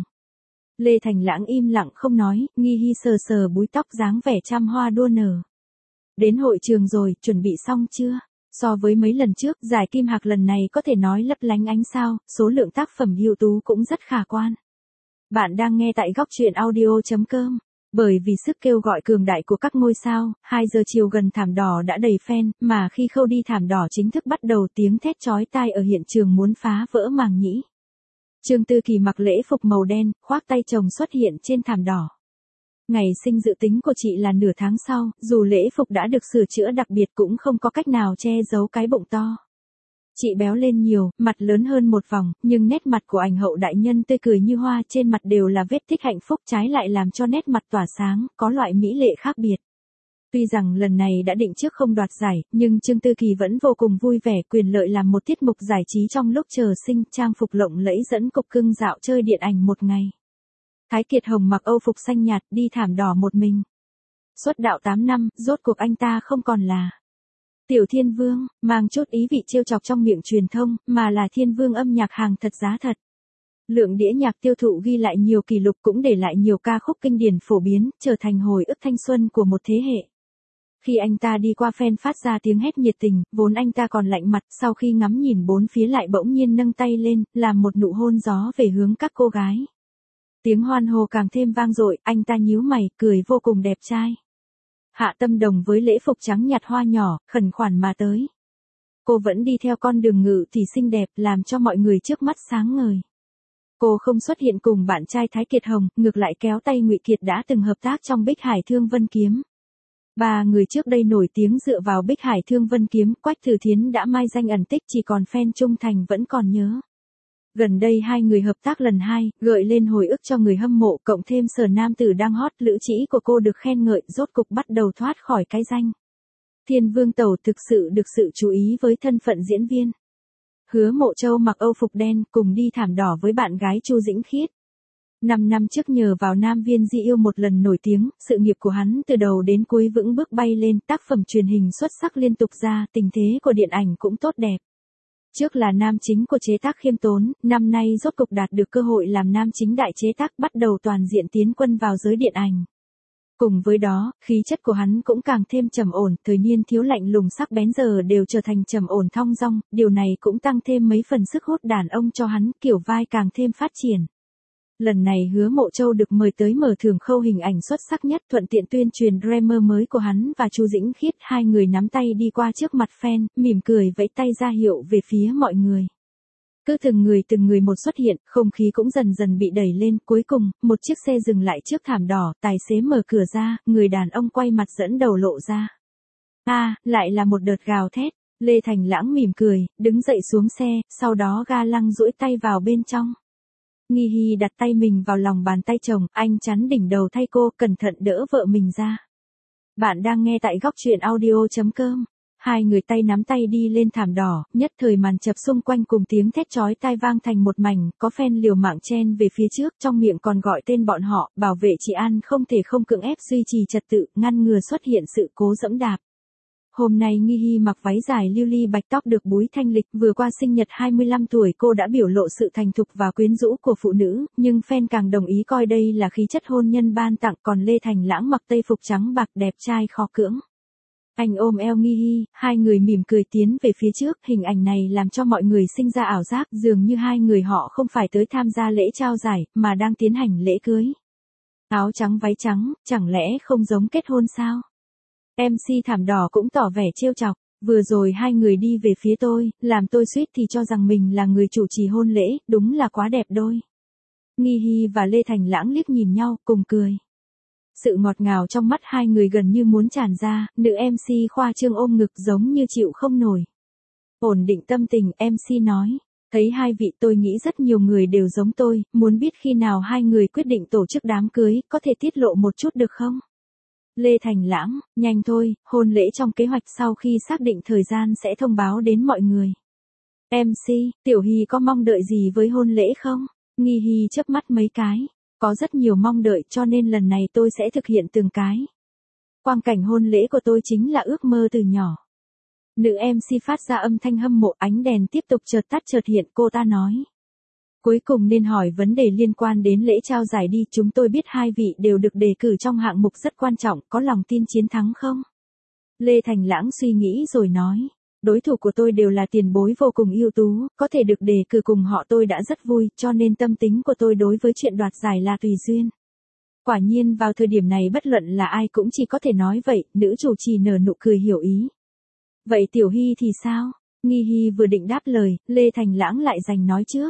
Lê Thành Lãng im lặng không nói, Nghi Hy sờ sờ búi tóc dáng vẻ trăm hoa đua nở. Đến hội trường rồi, chuẩn bị xong chưa? So với mấy lần trước, giải Kim Hạc lần này có thể nói lấp lánh ánh sao, số lượng tác phẩm ưu tú cũng rất khả quan. Bạn đang nghe tại góc truyện audio chấm com. Bởi vì sức kêu gọi cường đại của các ngôi sao, hai giờ chiều gần thảm đỏ đã đầy fan, mà khi khâu đi thảm đỏ chính thức bắt đầu tiếng thét chói tai ở hiện trường muốn phá vỡ màng nhĩ. Trương Tư Kỳ mặc lễ phục màu đen, khoác tay chồng xuất hiện trên thảm đỏ. Ngày sinh dự tính của chị là nửa tháng sau, dù lễ phục đã được sửa chữa đặc biệt cũng không có cách nào che giấu cái bụng to. Chị béo lên nhiều, mặt lớn hơn một vòng, nhưng nét mặt của ảnh hậu đại nhân tươi cười như hoa, trên mặt đều là vết tích hạnh phúc, trái lại làm cho nét mặt tỏa sáng, có loại mỹ lệ khác biệt. Tuy rằng lần này đã định trước không đoạt giải, nhưng Trương Tư Kỳ vẫn vô cùng vui vẻ, quyền lợi làm một tiết mục giải trí trong lúc chờ sinh, trang phục lộng lẫy dẫn cục cưng dạo chơi điện ảnh một ngày. Thái Kiệt Hồng mặc âu phục xanh nhạt, đi thảm đỏ một mình. Xuất đạo tám năm, rốt cuộc anh ta không còn là Tiểu Thiên Vương, mang chút ý vị trêu chọc trong miệng truyền thông, mà là Thiên Vương âm nhạc hàng thật giá thật. Lượng đĩa nhạc tiêu thụ ghi lại nhiều kỷ lục, cũng để lại nhiều ca khúc kinh điển phổ biến, trở thành hồi ức thanh xuân của một thế hệ. Khi anh ta đi qua fan phát ra tiếng hét nhiệt tình, vốn anh ta còn lạnh mặt, sau khi ngắm nhìn bốn phía lại bỗng nhiên nâng tay lên, làm một nụ hôn gió về hướng các cô gái. Tiếng hoan hô càng thêm vang dội, anh ta nhíu mày, cười vô cùng đẹp trai. Hạ Tâm Đồng với lễ phục trắng nhạt hoa nhỏ, khẩn khoản mà tới. Cô vẫn đi theo con đường ngự thì xinh đẹp, làm cho mọi người trước mắt sáng ngời. Cô không xuất hiện cùng bạn trai Thái Kiệt Hồng, ngược lại kéo tay Ngụy Kiệt đã từng hợp tác trong Bích Hải Thương Vân Kiếm. Ba người trước đây nổi tiếng dựa vào Bích Hải Thương Vân Kiếm, Quách Thử Thiến đã mai danh ẩn tích, chỉ còn fan trung thành vẫn còn nhớ. Gần đây hai người hợp tác lần hai, gợi lên hồi ức cho người hâm mộ, cộng thêm Sở nam tử đang hot, lữ trĩ của cô được khen ngợi, rốt cục bắt đầu thoát khỏi cái danh Thiên Vương Tẩu, thực sự được sự chú ý với thân phận diễn viên. Hứa Mộ Châu mặc âu phục đen, cùng đi thảm đỏ với bạn gái Chu Dĩnh Khiết. Năm năm trước nhờ vào Nam Viên Di Yêu một lần nổi tiếng, sự nghiệp của hắn từ đầu đến cuối vững bước bay lên, tác phẩm truyền hình xuất sắc liên tục ra, tình thế của điện ảnh cũng tốt đẹp. Trước là nam chính của chế tác khiêm tốn, năm nay rốt cục đạt được cơ hội làm nam chính đại chế tác, bắt đầu toàn diện tiến quân vào giới điện ảnh. Cùng với đó, khí chất của hắn cũng càng thêm trầm ổn, thời niên thiếu lạnh lùng sắc bén giờ đều trở thành trầm ổn thong dong, điều này cũng tăng thêm mấy phần sức hút đàn ông cho hắn, kiểu vai càng thêm phát triển. Lần này Hứa Mộ Châu được mời tới mở thưởng khâu hình ảnh xuất sắc nhất, thuận tiện tuyên truyền Dreamer mới của hắn và Chu Dĩnh Khiết, hai người nắm tay đi qua trước mặt fan, mỉm cười vẫy tay ra hiệu về phía mọi người. Cứ từng người từng người một xuất hiện, không khí cũng dần dần bị đẩy lên, cuối cùng, một chiếc xe dừng lại trước thảm đỏ, tài xế mở cửa ra, người đàn ông quay mặt dẫn đầu lộ ra. A, à, lại là một đợt gào thét, Lê Thành Lãng mỉm cười, đứng dậy xuống xe, sau đó ga lăng duỗi tay vào bên trong. Nghi Hi đặt tay mình vào lòng bàn tay chồng, anh chắn đỉnh đầu thay cô, cẩn thận đỡ vợ mình ra. Bạn đang nghe tại góc truyện audio.com. Hai người tay nắm tay đi lên thảm đỏ, nhất thời màn chập xung quanh cùng tiếng thét chói tai vang thành một mảnh, có fan liều mạng chen về phía trước, trong miệng còn gọi tên bọn họ, bảo vệ chị An không thể không cưỡng ép duy trì trật tự, ngăn ngừa xuất hiện sự cố dẫm đạp. Hôm nay Nghi Hi mặc váy dài lưu ly bạch, tóc được búi thanh lịch, vừa qua sinh nhật hai mươi lăm tuổi, cô đã biểu lộ sự thành thục và quyến rũ của phụ nữ, nhưng fan càng đồng ý coi đây là khí chất hôn nhân ban tặng, còn Lê Thành Lãng mặc tây phục trắng bạc đẹp trai khó cưỡng. Anh ôm eo Nghi Hi, hai người mỉm cười tiến về phía trước, hình ảnh này làm cho mọi người sinh ra ảo giác, dường như hai người họ không phải tới tham gia lễ trao giải, mà đang tiến hành lễ cưới. Áo trắng váy trắng, chẳng lẽ không giống kết hôn sao? em xê thảm đỏ cũng tỏ vẻ trêu chọc, vừa rồi hai người đi về phía tôi, làm tôi suýt thì cho rằng mình là người chủ trì hôn lễ, đúng là quá đẹp đôi. Nghi Hi và Lê Thành Lãng liếc nhìn nhau, cùng cười. Sự ngọt ngào trong mắt hai người gần như muốn tràn ra, nữ em xê khoa trương ôm ngực giống như chịu không nổi. Ổn định tâm tình, em xê nói, thấy hai vị tôi nghĩ rất nhiều người đều giống tôi, muốn biết khi nào hai người quyết định tổ chức đám cưới, có thể tiết lộ một chút được không? Lê Thành Lãng, nhanh thôi, hôn lễ trong kế hoạch sau khi xác định thời gian sẽ thông báo đến mọi người. em xê, Tiểu Hi có mong đợi gì với hôn lễ không? Nghi Hi chớp mắt mấy cái. Có rất nhiều mong đợi cho nên lần này tôi sẽ thực hiện từng cái. Quang cảnh hôn lễ của tôi chính là ước mơ từ nhỏ. Nữ em xê phát ra âm thanh hâm mộ, ánh đèn tiếp tục chợt tắt chợt hiện, cô ta nói. Cuối cùng nên hỏi vấn đề liên quan đến lễ trao giải đi, chúng tôi biết hai vị đều được đề cử trong hạng mục rất quan trọng, có lòng tin chiến thắng không? Lê Thành Lãng suy nghĩ rồi nói. Đối thủ của tôi đều là tiền bối vô cùng ưu tú, có thể được đề cử cùng họ tôi đã rất vui, cho nên tâm tính của tôi đối với chuyện đoạt giải là tùy duyên. Quả nhiên vào thời điểm này bất luận là ai cũng chỉ có thể nói vậy, nữ chủ trì nở nụ cười hiểu ý. Vậy Tiểu Hi thì sao? Nghi Hi vừa định đáp lời, Lê Thành Lãng lại giành nói trước.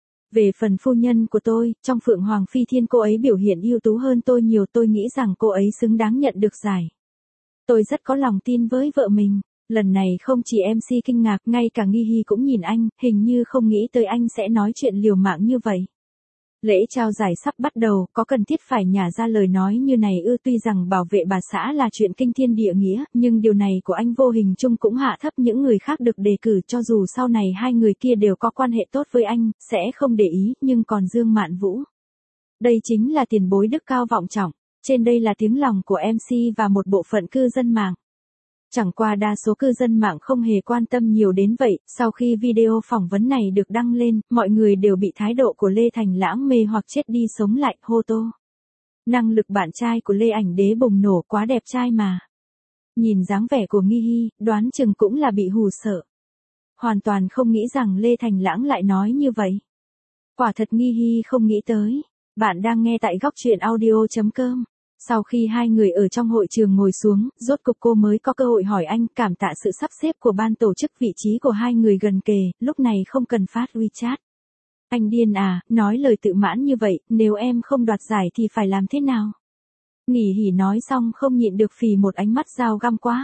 Về phần phu nhân của tôi, trong Phượng Hoàng Phi Thiên cô ấy biểu hiện ưu tú hơn tôi nhiều, tôi nghĩ rằng cô ấy xứng đáng nhận được giải. Tôi rất có lòng tin với vợ mình. Lần này không chỉ em xê kinh ngạc, ngay cả Nghi Hi cũng nhìn anh, hình như không nghĩ tới anh sẽ nói chuyện liều mạng như vậy. Lễ trao giải sắp bắt đầu, có cần thiết phải nhả ra lời nói như này ư? Tuy rằng bảo vệ bà xã là chuyện kinh thiên địa nghĩa, nhưng điều này của anh vô hình chung cũng hạ thấp những người khác được đề cử, cho dù sau này hai người kia đều có quan hệ tốt với anh, sẽ không để ý, nhưng còn Dương Mạn Vũ. Đây chính là tiền bối đức cao vọng trọng, trên đây là tiếng lòng của em xê và một bộ phận cư dân mạng. Chẳng qua đa số cư dân mạng không hề quan tâm nhiều đến vậy, sau khi video phỏng vấn này được đăng lên, mọi người đều bị thái độ của Lê Thành Lãng mê hoặc chết đi sống lại, hô tô. Năng lực bạn trai của Lê Ảnh Đế bùng nổ, quá đẹp trai mà. Nhìn dáng vẻ của Nghi Hi, đoán chừng cũng là bị hù sợ. Hoàn toàn không nghĩ rằng Lê Thành Lãng lại nói như vậy. Quả thật Nghi Hi không nghĩ tới. Bạn đang nghe tại góc truyện audio.com. Sau khi hai người ở trong hội trường ngồi xuống, rốt cục cô mới có cơ hội hỏi anh, cảm tạ sự sắp xếp của ban tổ chức, vị trí của hai người gần kề, lúc này không cần phát WeChat. Anh điên à, nói lời tự mãn như vậy, nếu em không đoạt giải thì phải làm thế nào? Nghỉ hỉ nói xong không nhịn được phì một ánh mắt dao găm quá.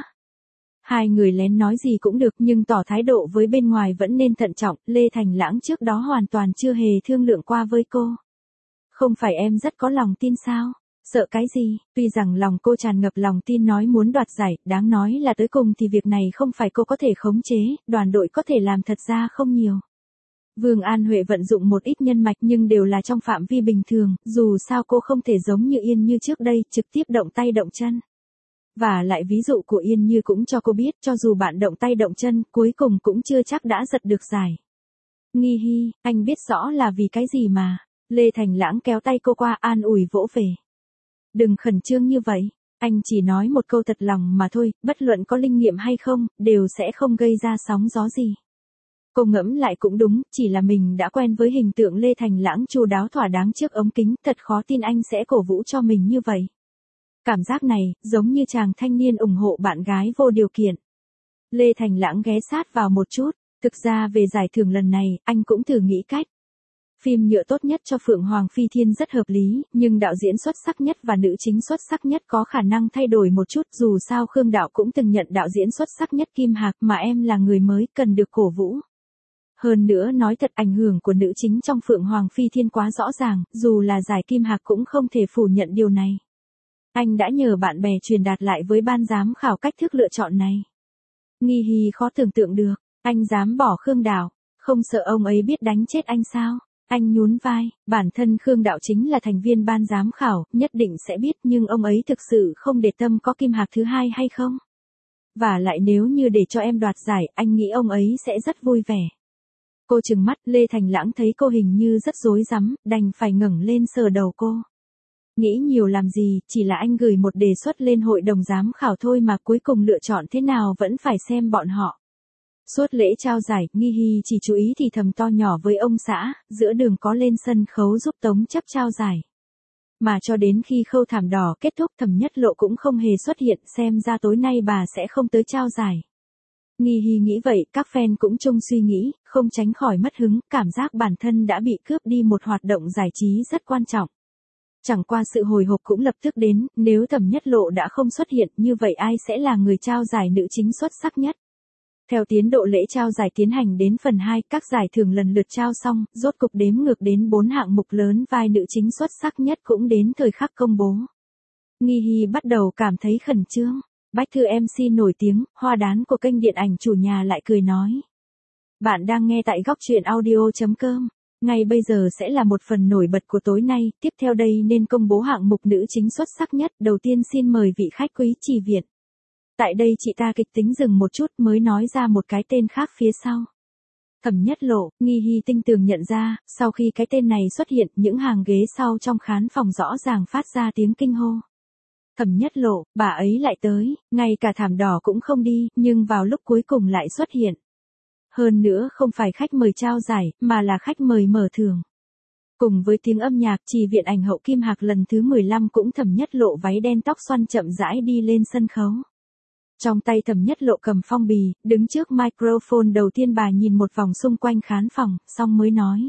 Hai người lén nói gì cũng được nhưng tỏ thái độ với bên ngoài vẫn nên thận trọng, Lê Thành Lãng trước đó hoàn toàn chưa hề thương lượng qua với cô. Không phải em rất có lòng tin sao? Sợ cái gì? Tuy rằng lòng cô tràn ngập lòng tin nói muốn đoạt giải, đáng nói là tới cùng thì việc này không phải cô có thể khống chế, đoàn đội có thể làm thật ra không nhiều. Vương An Huệ vận dụng một ít nhân mạch nhưng đều là trong phạm vi bình thường, dù sao cô không thể giống như Yên Như trước đây, trực tiếp động tay động chân. Và lại ví dụ của Yên Như cũng cho cô biết, cho dù bạn động tay động chân, cuối cùng cũng chưa chắc đã giật được giải. Nghi Hi, anh biết rõ là vì cái gì mà. Lê Thành Lãng kéo tay cô qua, an ủi vỗ về. Đừng khẩn trương như vậy, anh chỉ nói một câu thật lòng mà thôi, bất luận có linh nghiệm hay không, đều sẽ không gây ra sóng gió gì. Cô ngẫm lại cũng đúng, chỉ là mình đã quen với hình tượng Lê Thành Lãng chu đáo thỏa đáng trước ống kính, thật khó tin anh sẽ cổ vũ cho mình như vậy. Cảm giác này, giống như chàng thanh niên ủng hộ bạn gái vô điều kiện. Lê Thành Lãng ghé sát vào một chút, Thực ra về giải thưởng lần này, anh cũng thử nghĩ cách. Phim nhựa tốt nhất cho Phượng Hoàng Phi Thiên rất hợp lý, nhưng đạo diễn xuất sắc nhất và nữ chính xuất sắc nhất có khả năng thay đổi một chút, dù sao Khương Đạo cũng từng nhận đạo diễn xuất sắc nhất Kim Hạc, mà em là người mới cần được cổ vũ. Hơn nữa nói thật, ảnh hưởng của nữ chính trong Phượng Hoàng Phi Thiên quá rõ ràng, dù là giải Kim Hạc cũng không thể phủ nhận điều này. Anh đã nhờ bạn bè truyền đạt lại với ban giám khảo cách thức lựa chọn này. Nghi Hy khó tưởng tượng được, anh dám bỏ Khương Đạo, không sợ ông ấy biết đánh chết anh sao? Anh nhún vai, bản thân Khương Đạo chính là thành viên ban giám khảo, nhất định sẽ biết, nhưng ông ấy thực sự không để tâm có Kim Hạc thứ hai hay không? Và lại nếu như để cho em đoạt giải, anh nghĩ ông ấy sẽ rất vui vẻ. Cô trừng mắt, Lê Thành Lãng thấy cô hình như rất rối rắm, đành phải ngẩng lên sờ đầu cô. Nghĩ nhiều làm gì, chỉ là anh gửi một đề xuất lên hội đồng giám khảo thôi mà, cuối cùng lựa chọn thế nào vẫn phải xem bọn họ. Suốt lễ trao giải, Nghi Hy chỉ chú ý thì thầm to nhỏ với ông xã, giữa đường có lên sân khấu giúp Tống Chấp trao giải. Mà cho đến khi khâu thảm đỏ kết thúc, Thẩm Nhất Lộ cũng không hề xuất hiện, xem ra tối nay bà sẽ không tới trao giải. Nghi Hy nghĩ vậy, các fan cũng chung suy nghĩ, không tránh khỏi mất hứng, cảm giác bản thân đã bị cướp đi một hoạt động giải trí rất quan trọng. Chẳng qua sự hồi hộp cũng lập tức đến, nếu Thẩm Nhất Lộ đã không xuất hiện, như vậy ai sẽ là người trao giải nữ chính xuất sắc nhất? Theo tiến độ lễ trao giải tiến hành đến phần hai, các giải thưởng lần lượt trao xong, rốt cục đếm ngược đến bốn hạng mục lớn, vai nữ chính xuất sắc nhất cũng đến thời khắc công bố. Nghi Hy bắt đầu cảm thấy khẩn trương. Bách Thư em xê nổi tiếng, hoa đán của kênh điện ảnh chủ nhà lại cười nói. Bạn đang nghe tại góc truyện audio chấm com. Ngay bây giờ sẽ là một phần nổi bật của tối nay, tiếp theo đây nên công bố hạng mục nữ chính xuất sắc nhất. Đầu tiên xin mời vị khách quý Trì Việt. Tại đây chị ta kịch tính dừng một chút mới nói ra một cái tên khác phía sau. Thẩm Nhất Lộ, Nghi Hy tinh tường nhận ra, sau khi cái tên này xuất hiện, những hàng ghế sau trong khán phòng rõ ràng phát ra tiếng kinh hô. Thẩm Nhất Lộ, bà ấy lại tới, ngay cả thảm đỏ cũng không đi, nhưng vào lúc cuối cùng lại xuất hiện. Hơn nữa không phải khách mời trao giải, mà là khách mời mở thưởng. Cùng với tiếng âm nhạc, Trì Viện ảnh hậu Kim Hạc lần thứ mười lăm cũng Thẩm Nhất Lộ váy đen tóc xoăn chậm rãi đi lên sân khấu. Trong tay Thẩm Nhất Lộ cầm phong bì, đứng trước microphone đầu tiên bà nhìn một vòng xung quanh khán phòng, xong mới nói.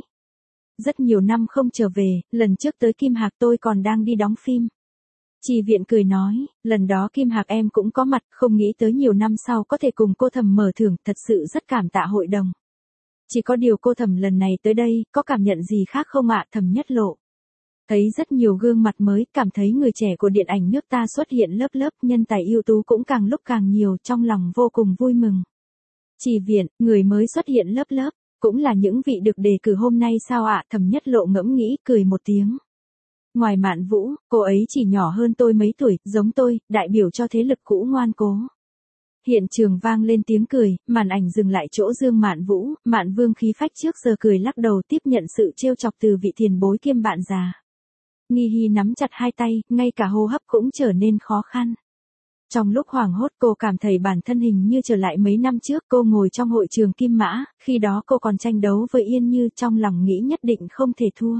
Rất nhiều năm không trở về, lần trước tới Kim Hạc tôi còn đang đi đóng phim. Trì Viện cười nói, lần đó Kim Hạc em cũng có mặt, không nghĩ tới nhiều năm sau có thể cùng cô Thẩm mở thưởng, thật sự rất cảm tạ hội đồng. Chỉ có điều cô Thẩm lần này tới đây, có cảm nhận gì khác không ạ? Thẩm Nhất Lộ. Thấy rất nhiều gương mặt mới, cảm thấy người trẻ của điện ảnh nước ta xuất hiện lớp lớp, nhân tài ưu tú cũng càng lúc càng nhiều, trong lòng vô cùng vui mừng. Trì Viện, người mới xuất hiện lớp lớp, cũng là những vị được đề cử hôm nay sao ạ? Thẩm Nhất Lộ ngẫm nghĩ, cười một tiếng. Ngoài Mạn Vũ, cô ấy chỉ nhỏ hơn tôi mấy tuổi, giống tôi, đại biểu cho thế lực cũ ngoan cố. Hiện trường vang lên tiếng cười, màn ảnh dừng lại chỗ Dương Mạn Vũ, Mạn Vương khí phách trước giờ cười lắc đầu tiếp nhận sự trêu chọc từ vị tiền bối kiêm bạn già. Nghi Hy nắm chặt hai tay, ngay cả hô hấp cũng trở nên khó khăn. Trong lúc hoảng hốt cô cảm thấy bản thân hình như trở lại mấy năm trước, cô ngồi trong hội trường Kim Mã, khi đó cô còn tranh đấu với Yên Như, trong lòng nghĩ nhất định không thể thua.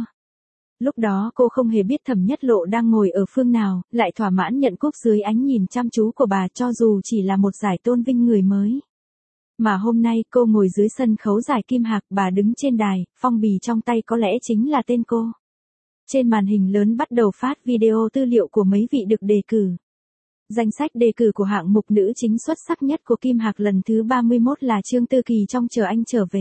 Lúc đó cô không hề biết Thẩm Nhất Lộ đang ngồi ở phương nào, lại thỏa mãn nhận cúp dưới ánh nhìn chăm chú của bà, cho dù chỉ là một giải tôn vinh người mới. Mà hôm nay cô ngồi dưới sân khấu giải Kim Hạc, bà đứng trên đài, phong bì trong tay có lẽ chính là tên cô. Trên màn hình lớn bắt đầu phát video tư liệu của mấy vị được đề cử. Danh sách đề cử của hạng mục nữ chính xuất sắc nhất của Kim Hạc lần thứ ba mươi mốt là Trương Tư Kỳ trong Chờ Anh Trở Về,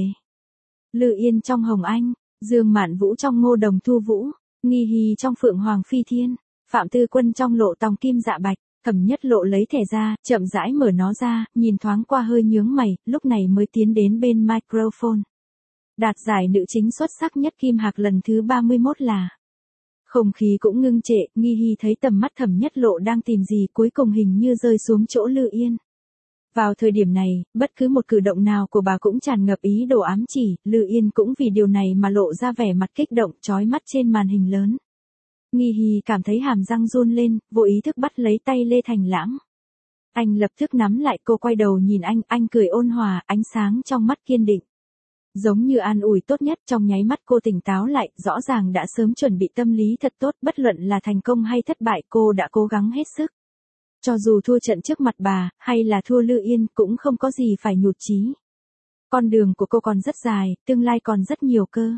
Lư Yên trong Hồng Anh, Dương Mạn Vũ trong Ngô Đồng Thu Vũ, Nghi Hy trong Phượng Hoàng Phi Thiên, Phạm Tư Quân trong Lộ Tòng Kim Dạ Bạch. Thẩm Nhất Lộ lấy thẻ ra, chậm rãi mở nó ra, nhìn thoáng qua hơi nhướng mày, lúc này mới tiến đến bên microphone. Đạt giải nữ chính xuất sắc nhất Kim Hạc lần thứ ba mươi mốt là. Không khí cũng ngưng trệ, Nghi Hy thấy tầm mắt Thẩm Nhất Lộ đang tìm gì, cuối cùng hình như rơi xuống chỗ Lư Yên. Vào thời điểm này, bất cứ một cử động nào của bà cũng tràn ngập ý đồ ám chỉ, Lư Yên cũng vì điều này mà lộ ra vẻ mặt kích động, chói mắt trên màn hình lớn. Nghi Hy cảm thấy hàm răng run lên, vô ý thức bắt lấy tay Lê Thành Lãng. Anh lập tức nắm lại cô, quay đầu nhìn anh, anh cười ôn hòa, ánh sáng trong mắt kiên định. Giống như an ủi tốt nhất, trong nháy mắt cô tỉnh táo lại, rõ ràng đã sớm chuẩn bị tâm lý thật tốt, bất luận là thành công hay thất bại cô đã cố gắng hết sức. Cho dù thua trận trước mặt bà, hay là thua Lư Yên, cũng không có gì phải nhụt chí. Con đường của cô còn rất dài, tương lai còn rất nhiều cơ.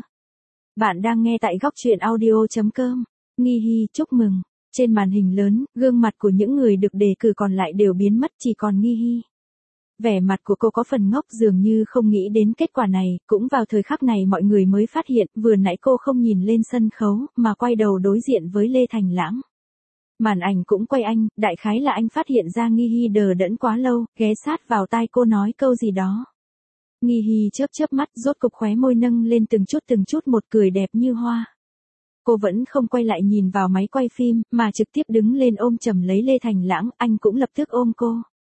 Bạn đang nghe tại góc truyện audio chấm com. Nghi Hy chúc mừng. Trên màn hình lớn, gương mặt của những người được đề cử còn lại đều biến mất, chỉ còn Nghi Hy. Vẻ mặt của cô có phần ngốc, dường như không nghĩ đến kết quả này. Cũng vào thời khắc này mọi người mới phát hiện vừa nãy cô không nhìn lên sân khấu mà quay đầu đối diện với Lê Thành Lãng. Màn ảnh cũng quay anh, đại khái là anh phát hiện ra Nghi Hy đờ đẫn quá lâu, ghé sát vào tai cô nói câu gì đó. Nghi Hy chớp chớp mắt, rốt cục khóe môi nâng lên từng chút từng chút, một cười đẹp như hoa. Cô vẫn không quay lại nhìn vào máy quay phim, mà trực tiếp đứng lên ôm chầm lấy Lê Thành Lãng, anh cũng lập tức ôm cô.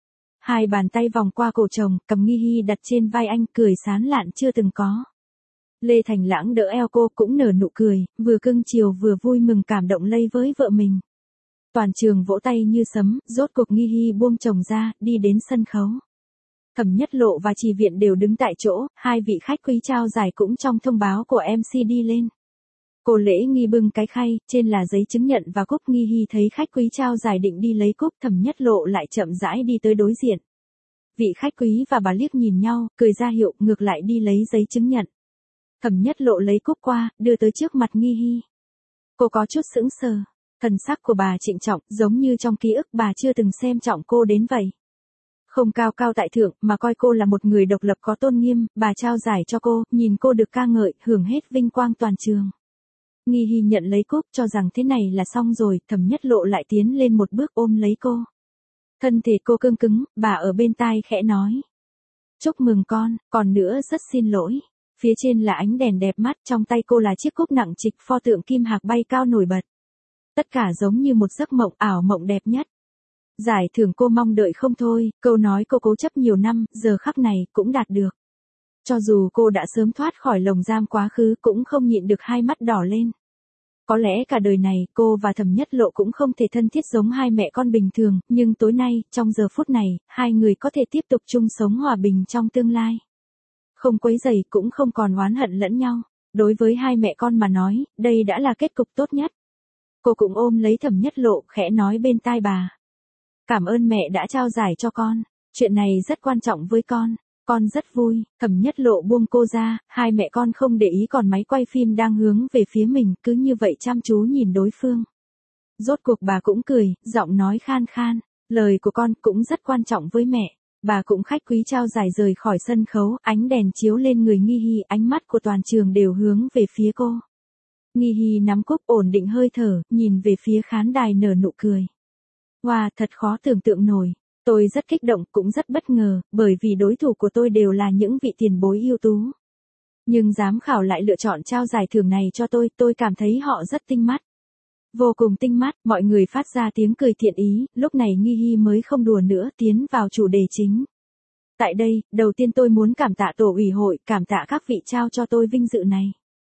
Hai bàn tay vòng qua cổ chồng, cầm Nghi Hy đặt trên vai anh, cười sán lạn chưa từng có. Lê Thành Lãng đỡ eo cô, cũng nở nụ cười, vừa cưng chiều vừa vui mừng cảm động lây với vợ mình. Toàn trường vỗ tay như sấm, rốt cuộc Nghi Hy buông chồng ra, đi đến sân khấu. Thẩm Nhất Lộ và Trì Viện đều đứng tại chỗ, hai vị khách quý trao giải cũng trong thông báo của em xê đi lên. Cô Lễ Nghi bưng cái khay, trên là giấy chứng nhận và cúp. Nghi Hy thấy khách quý trao giải định đi lấy cúp, Thẩm Nhất Lộ lại chậm rãi đi tới đối diện. Vị khách quý và bà liếc nhìn nhau, cười ra hiệu, ngược lại đi lấy giấy chứng nhận. Thẩm Nhất Lộ lấy cúp qua, đưa tới trước mặt Nghi Hy. Cô có chút sững sờ, thần sắc của bà trịnh trọng, giống như trong ký ức bà chưa từng xem trọng cô đến vậy. Không cao cao tại thượng, mà coi cô là một người độc lập có tôn nghiêm, bà trao giải cho cô, nhìn cô được ca ngợi, hưởng hết vinh quang toàn trường. Nghi Hy nhận lấy cúp, cho rằng thế này là xong rồi, Thẩm Nhất Lộ lại tiến lên một bước ôm lấy cô. Thân thể cô cương cứng, bà ở bên tai khẽ nói. Chúc mừng con, còn nữa rất xin lỗi. Phía trên là ánh đèn đẹp mắt, trong tay cô là chiếc cúp nặng trịch, pho tượng kim hạc bay cao nổi bật. Tất cả giống như một giấc mộng, ảo mộng đẹp nhất. Giải thưởng cô mong đợi không thôi, câu nói cô cố chấp nhiều năm, giờ khắc này, cũng đạt được. Cho dù cô đã sớm thoát khỏi lồng giam quá khứ, cũng không nhịn được hai mắt đỏ lên. Có lẽ cả đời này, cô và Thẩm Nhất Lộ cũng không thể thân thiết giống hai mẹ con bình thường, nhưng tối nay, trong giờ phút này, hai người có thể tiếp tục chung sống hòa bình trong tương lai. Không quấy rầy, cũng không còn oán hận lẫn nhau. Đối với hai mẹ con mà nói, đây đã là kết cục tốt nhất. Cô cũng ôm lấy Thẩm Nhất Lộ, khẽ nói bên tai bà. Cảm ơn mẹ đã trao giải cho con. Chuyện này rất quan trọng với con. Con rất vui. Thẩm Nhất Lộ buông cô ra, hai mẹ con không để ý còn máy quay phim đang hướng về phía mình, cứ như vậy chăm chú nhìn đối phương. Rốt cuộc bà cũng cười, giọng nói khan khan. Lời của con cũng rất quan trọng với mẹ. Bà cũng khách quý trao giải rời khỏi sân khấu, ánh đèn chiếu lên người Nghi Hy, ánh mắt của toàn trường đều hướng về phía cô. Nghi Hy nắm cúp, ổn định hơi thở, nhìn về phía khán đài nở nụ cười. Wow, thật khó tưởng tượng nổi. Tôi rất kích động, cũng rất bất ngờ, bởi vì đối thủ của tôi đều là những vị tiền bối ưu tú. Nhưng giám khảo lại lựa chọn trao giải thưởng này cho tôi, tôi cảm thấy họ rất tinh mắt. Vô cùng tinh mắt, mọi người phát ra tiếng cười thiện ý, lúc này Nghi Hy mới không đùa nữa, tiến vào chủ đề chính. Tại đây, đầu tiên tôi muốn cảm tạ tổ ủy hội, cảm tạ các vị trao cho tôi vinh dự này.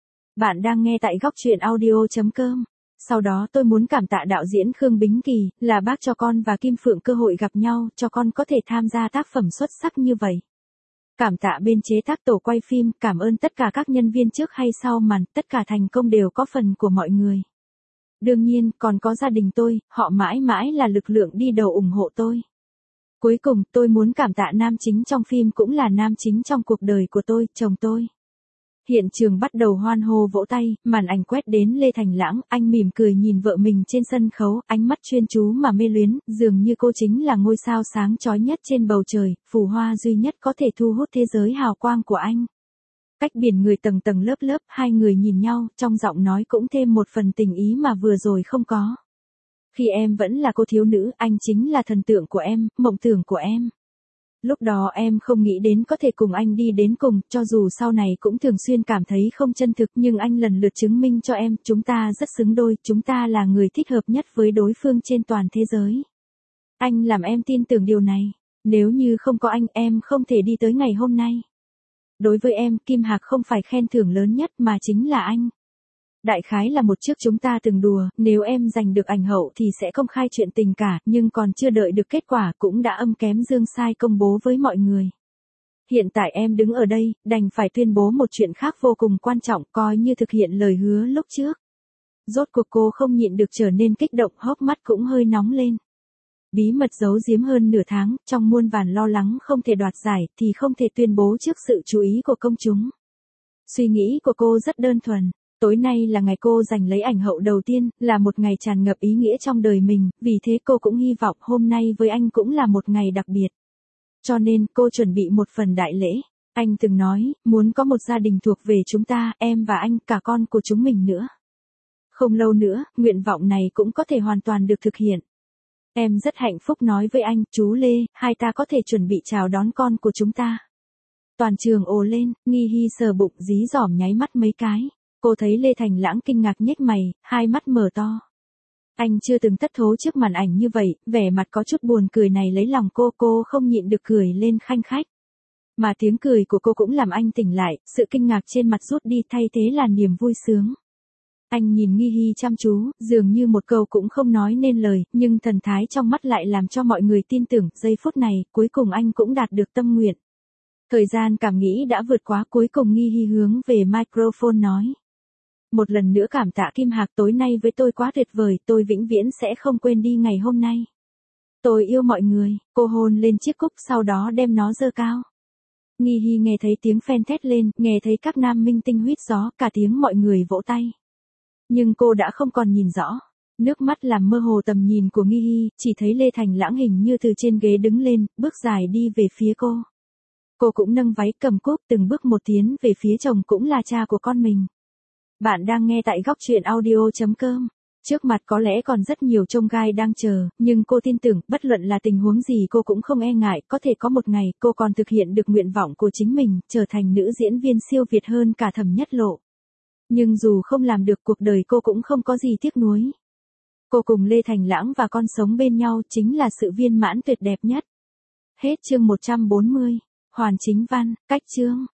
Bạn đang nghe tại góc truyện audio chấm com. Sau đó tôi muốn cảm tạ đạo diễn Khương Bính Kỳ, là bác cho con và Kim Phượng cơ hội gặp nhau, cho con có thể tham gia tác phẩm xuất sắc như vậy. Cảm tạ bên chế tác tổ quay phim, cảm ơn tất cả các nhân viên trước hay sau màn, tất cả thành công đều có phần của mọi người. Đương nhiên, còn có gia đình tôi, họ mãi mãi là lực lượng đi đầu ủng hộ tôi. Cuối cùng, tôi muốn cảm tạ nam chính trong phim cũng là nam chính trong cuộc đời của tôi, chồng tôi. Hiện trường bắt đầu hoan hô vỗ tay, màn ảnh quét đến Lê Thành Lãng, anh mỉm cười nhìn vợ mình trên sân khấu, ánh mắt chuyên chú mà mê luyến, dường như cô chính là ngôi sao sáng chói nhất trên bầu trời, phù hoa duy nhất có thể thu hút thế giới hào quang của anh. Cách biển người tầng tầng lớp lớp, hai người nhìn nhau, trong giọng nói cũng thêm một phần tình ý mà vừa rồi không có. Khi em vẫn là cô thiếu nữ, anh chính là thần tượng của em, mộng tưởng của em. Lúc đó em không nghĩ đến có thể cùng anh đi đến cùng, cho dù sau này cũng thường xuyên cảm thấy không chân thực, nhưng anh lần lượt chứng minh cho em, chúng ta rất xứng đôi, chúng ta là người thích hợp nhất với đối phương trên toàn thế giới. Anh làm em tin tưởng điều này, nếu như không có anh, em không thể đi tới ngày hôm nay. Đối với em, Kim Hạc không phải khen thưởng lớn nhất mà chính là anh. Đại khái là một trước chúng ta từng đùa, nếu em giành được ảnh hậu thì sẽ công khai chuyện tình cả, nhưng còn chưa đợi được kết quả cũng đã âm kém dương sai công bố với mọi người. Hiện tại em đứng ở đây, đành phải tuyên bố một chuyện khác vô cùng quan trọng, coi như thực hiện lời hứa lúc trước. Rốt cuộc cô không nhịn được trở nên kích động, hốc mắt cũng hơi nóng lên. Bí mật giấu giếm hơn nửa tháng, trong muôn vàn lo lắng không thể đoạt giải thì không thể tuyên bố trước sự chú ý của công chúng. Suy nghĩ của cô rất đơn thuần. Tối nay là ngày cô giành lấy ảnh hậu đầu tiên, là một ngày tràn ngập ý nghĩa trong đời mình, vì thế cô cũng hy vọng hôm nay với anh cũng là một ngày đặc biệt. Cho nên cô chuẩn bị một phần đại lễ. Anh từng nói, muốn có một gia đình thuộc về chúng ta, em và anh, cả con của chúng mình nữa. Không lâu nữa, nguyện vọng này cũng có thể hoàn toàn được thực hiện. Em rất hạnh phúc nói với anh, chú Lê, hai ta có thể chuẩn bị chào đón con của chúng ta. Toàn trường ồ lên, Nghi Hy sờ bụng dí dỏm nháy mắt mấy cái. Cô thấy Lê Thành Lãng kinh ngạc nhếch mày, hai mắt mở to. Anh chưa từng thất thố trước màn ảnh như vậy, vẻ mặt có chút buồn cười này lấy lòng cô, cô không nhịn được cười lên khanh khách. Mà tiếng cười của cô cũng làm anh tỉnh lại, sự kinh ngạc trên mặt rút đi thay thế là niềm vui sướng. Anh nhìn Nghi Hy chăm chú, dường như một câu cũng không nói nên lời, nhưng thần thái trong mắt lại làm cho mọi người tin tưởng, giây phút này, cuối cùng anh cũng đạt được tâm nguyện. Thời gian cảm nghĩ đã vượt quá, cuối cùng Nghi Hy hướng về microphone nói. Một lần nữa cảm tạ Kim Hạc, tối nay với tôi quá tuyệt vời, tôi vĩnh viễn sẽ không quên đi ngày hôm nay. Tôi yêu mọi người, cô hôn lên chiếc cúc sau đó đem nó giơ cao. Nghi Hy nghe thấy tiếng phen thét lên, nghe thấy các nam minh tinh huýt gió, cả tiếng mọi người vỗ tay. Nhưng cô đã không còn nhìn rõ. Nước mắt làm mơ hồ tầm nhìn của Nghi Hy, chỉ thấy Lê Thành Lãng hình như từ trên ghế đứng lên, bước dài đi về phía cô. Cô cũng nâng váy cầm cúp từng bước một tiến về phía chồng cũng là cha của con mình. Bạn đang nghe tại góc truyện audio chấm com. Trước mặt có lẽ còn rất nhiều chông gai đang chờ, nhưng cô tin tưởng, bất luận là tình huống gì cô cũng không e ngại, có thể có một ngày cô còn thực hiện được nguyện vọng của chính mình, trở thành nữ diễn viên siêu việt hơn cả Thẩm Nhất Lộ. Nhưng dù không làm được, cuộc đời cô cũng không có gì tiếc nuối. Cô cùng Lê Thành Lãng và con sống bên nhau chính là sự viên mãn tuyệt đẹp nhất. Hết chương một trăm bốn mươi. Hoàn Chính Văn, cách chương.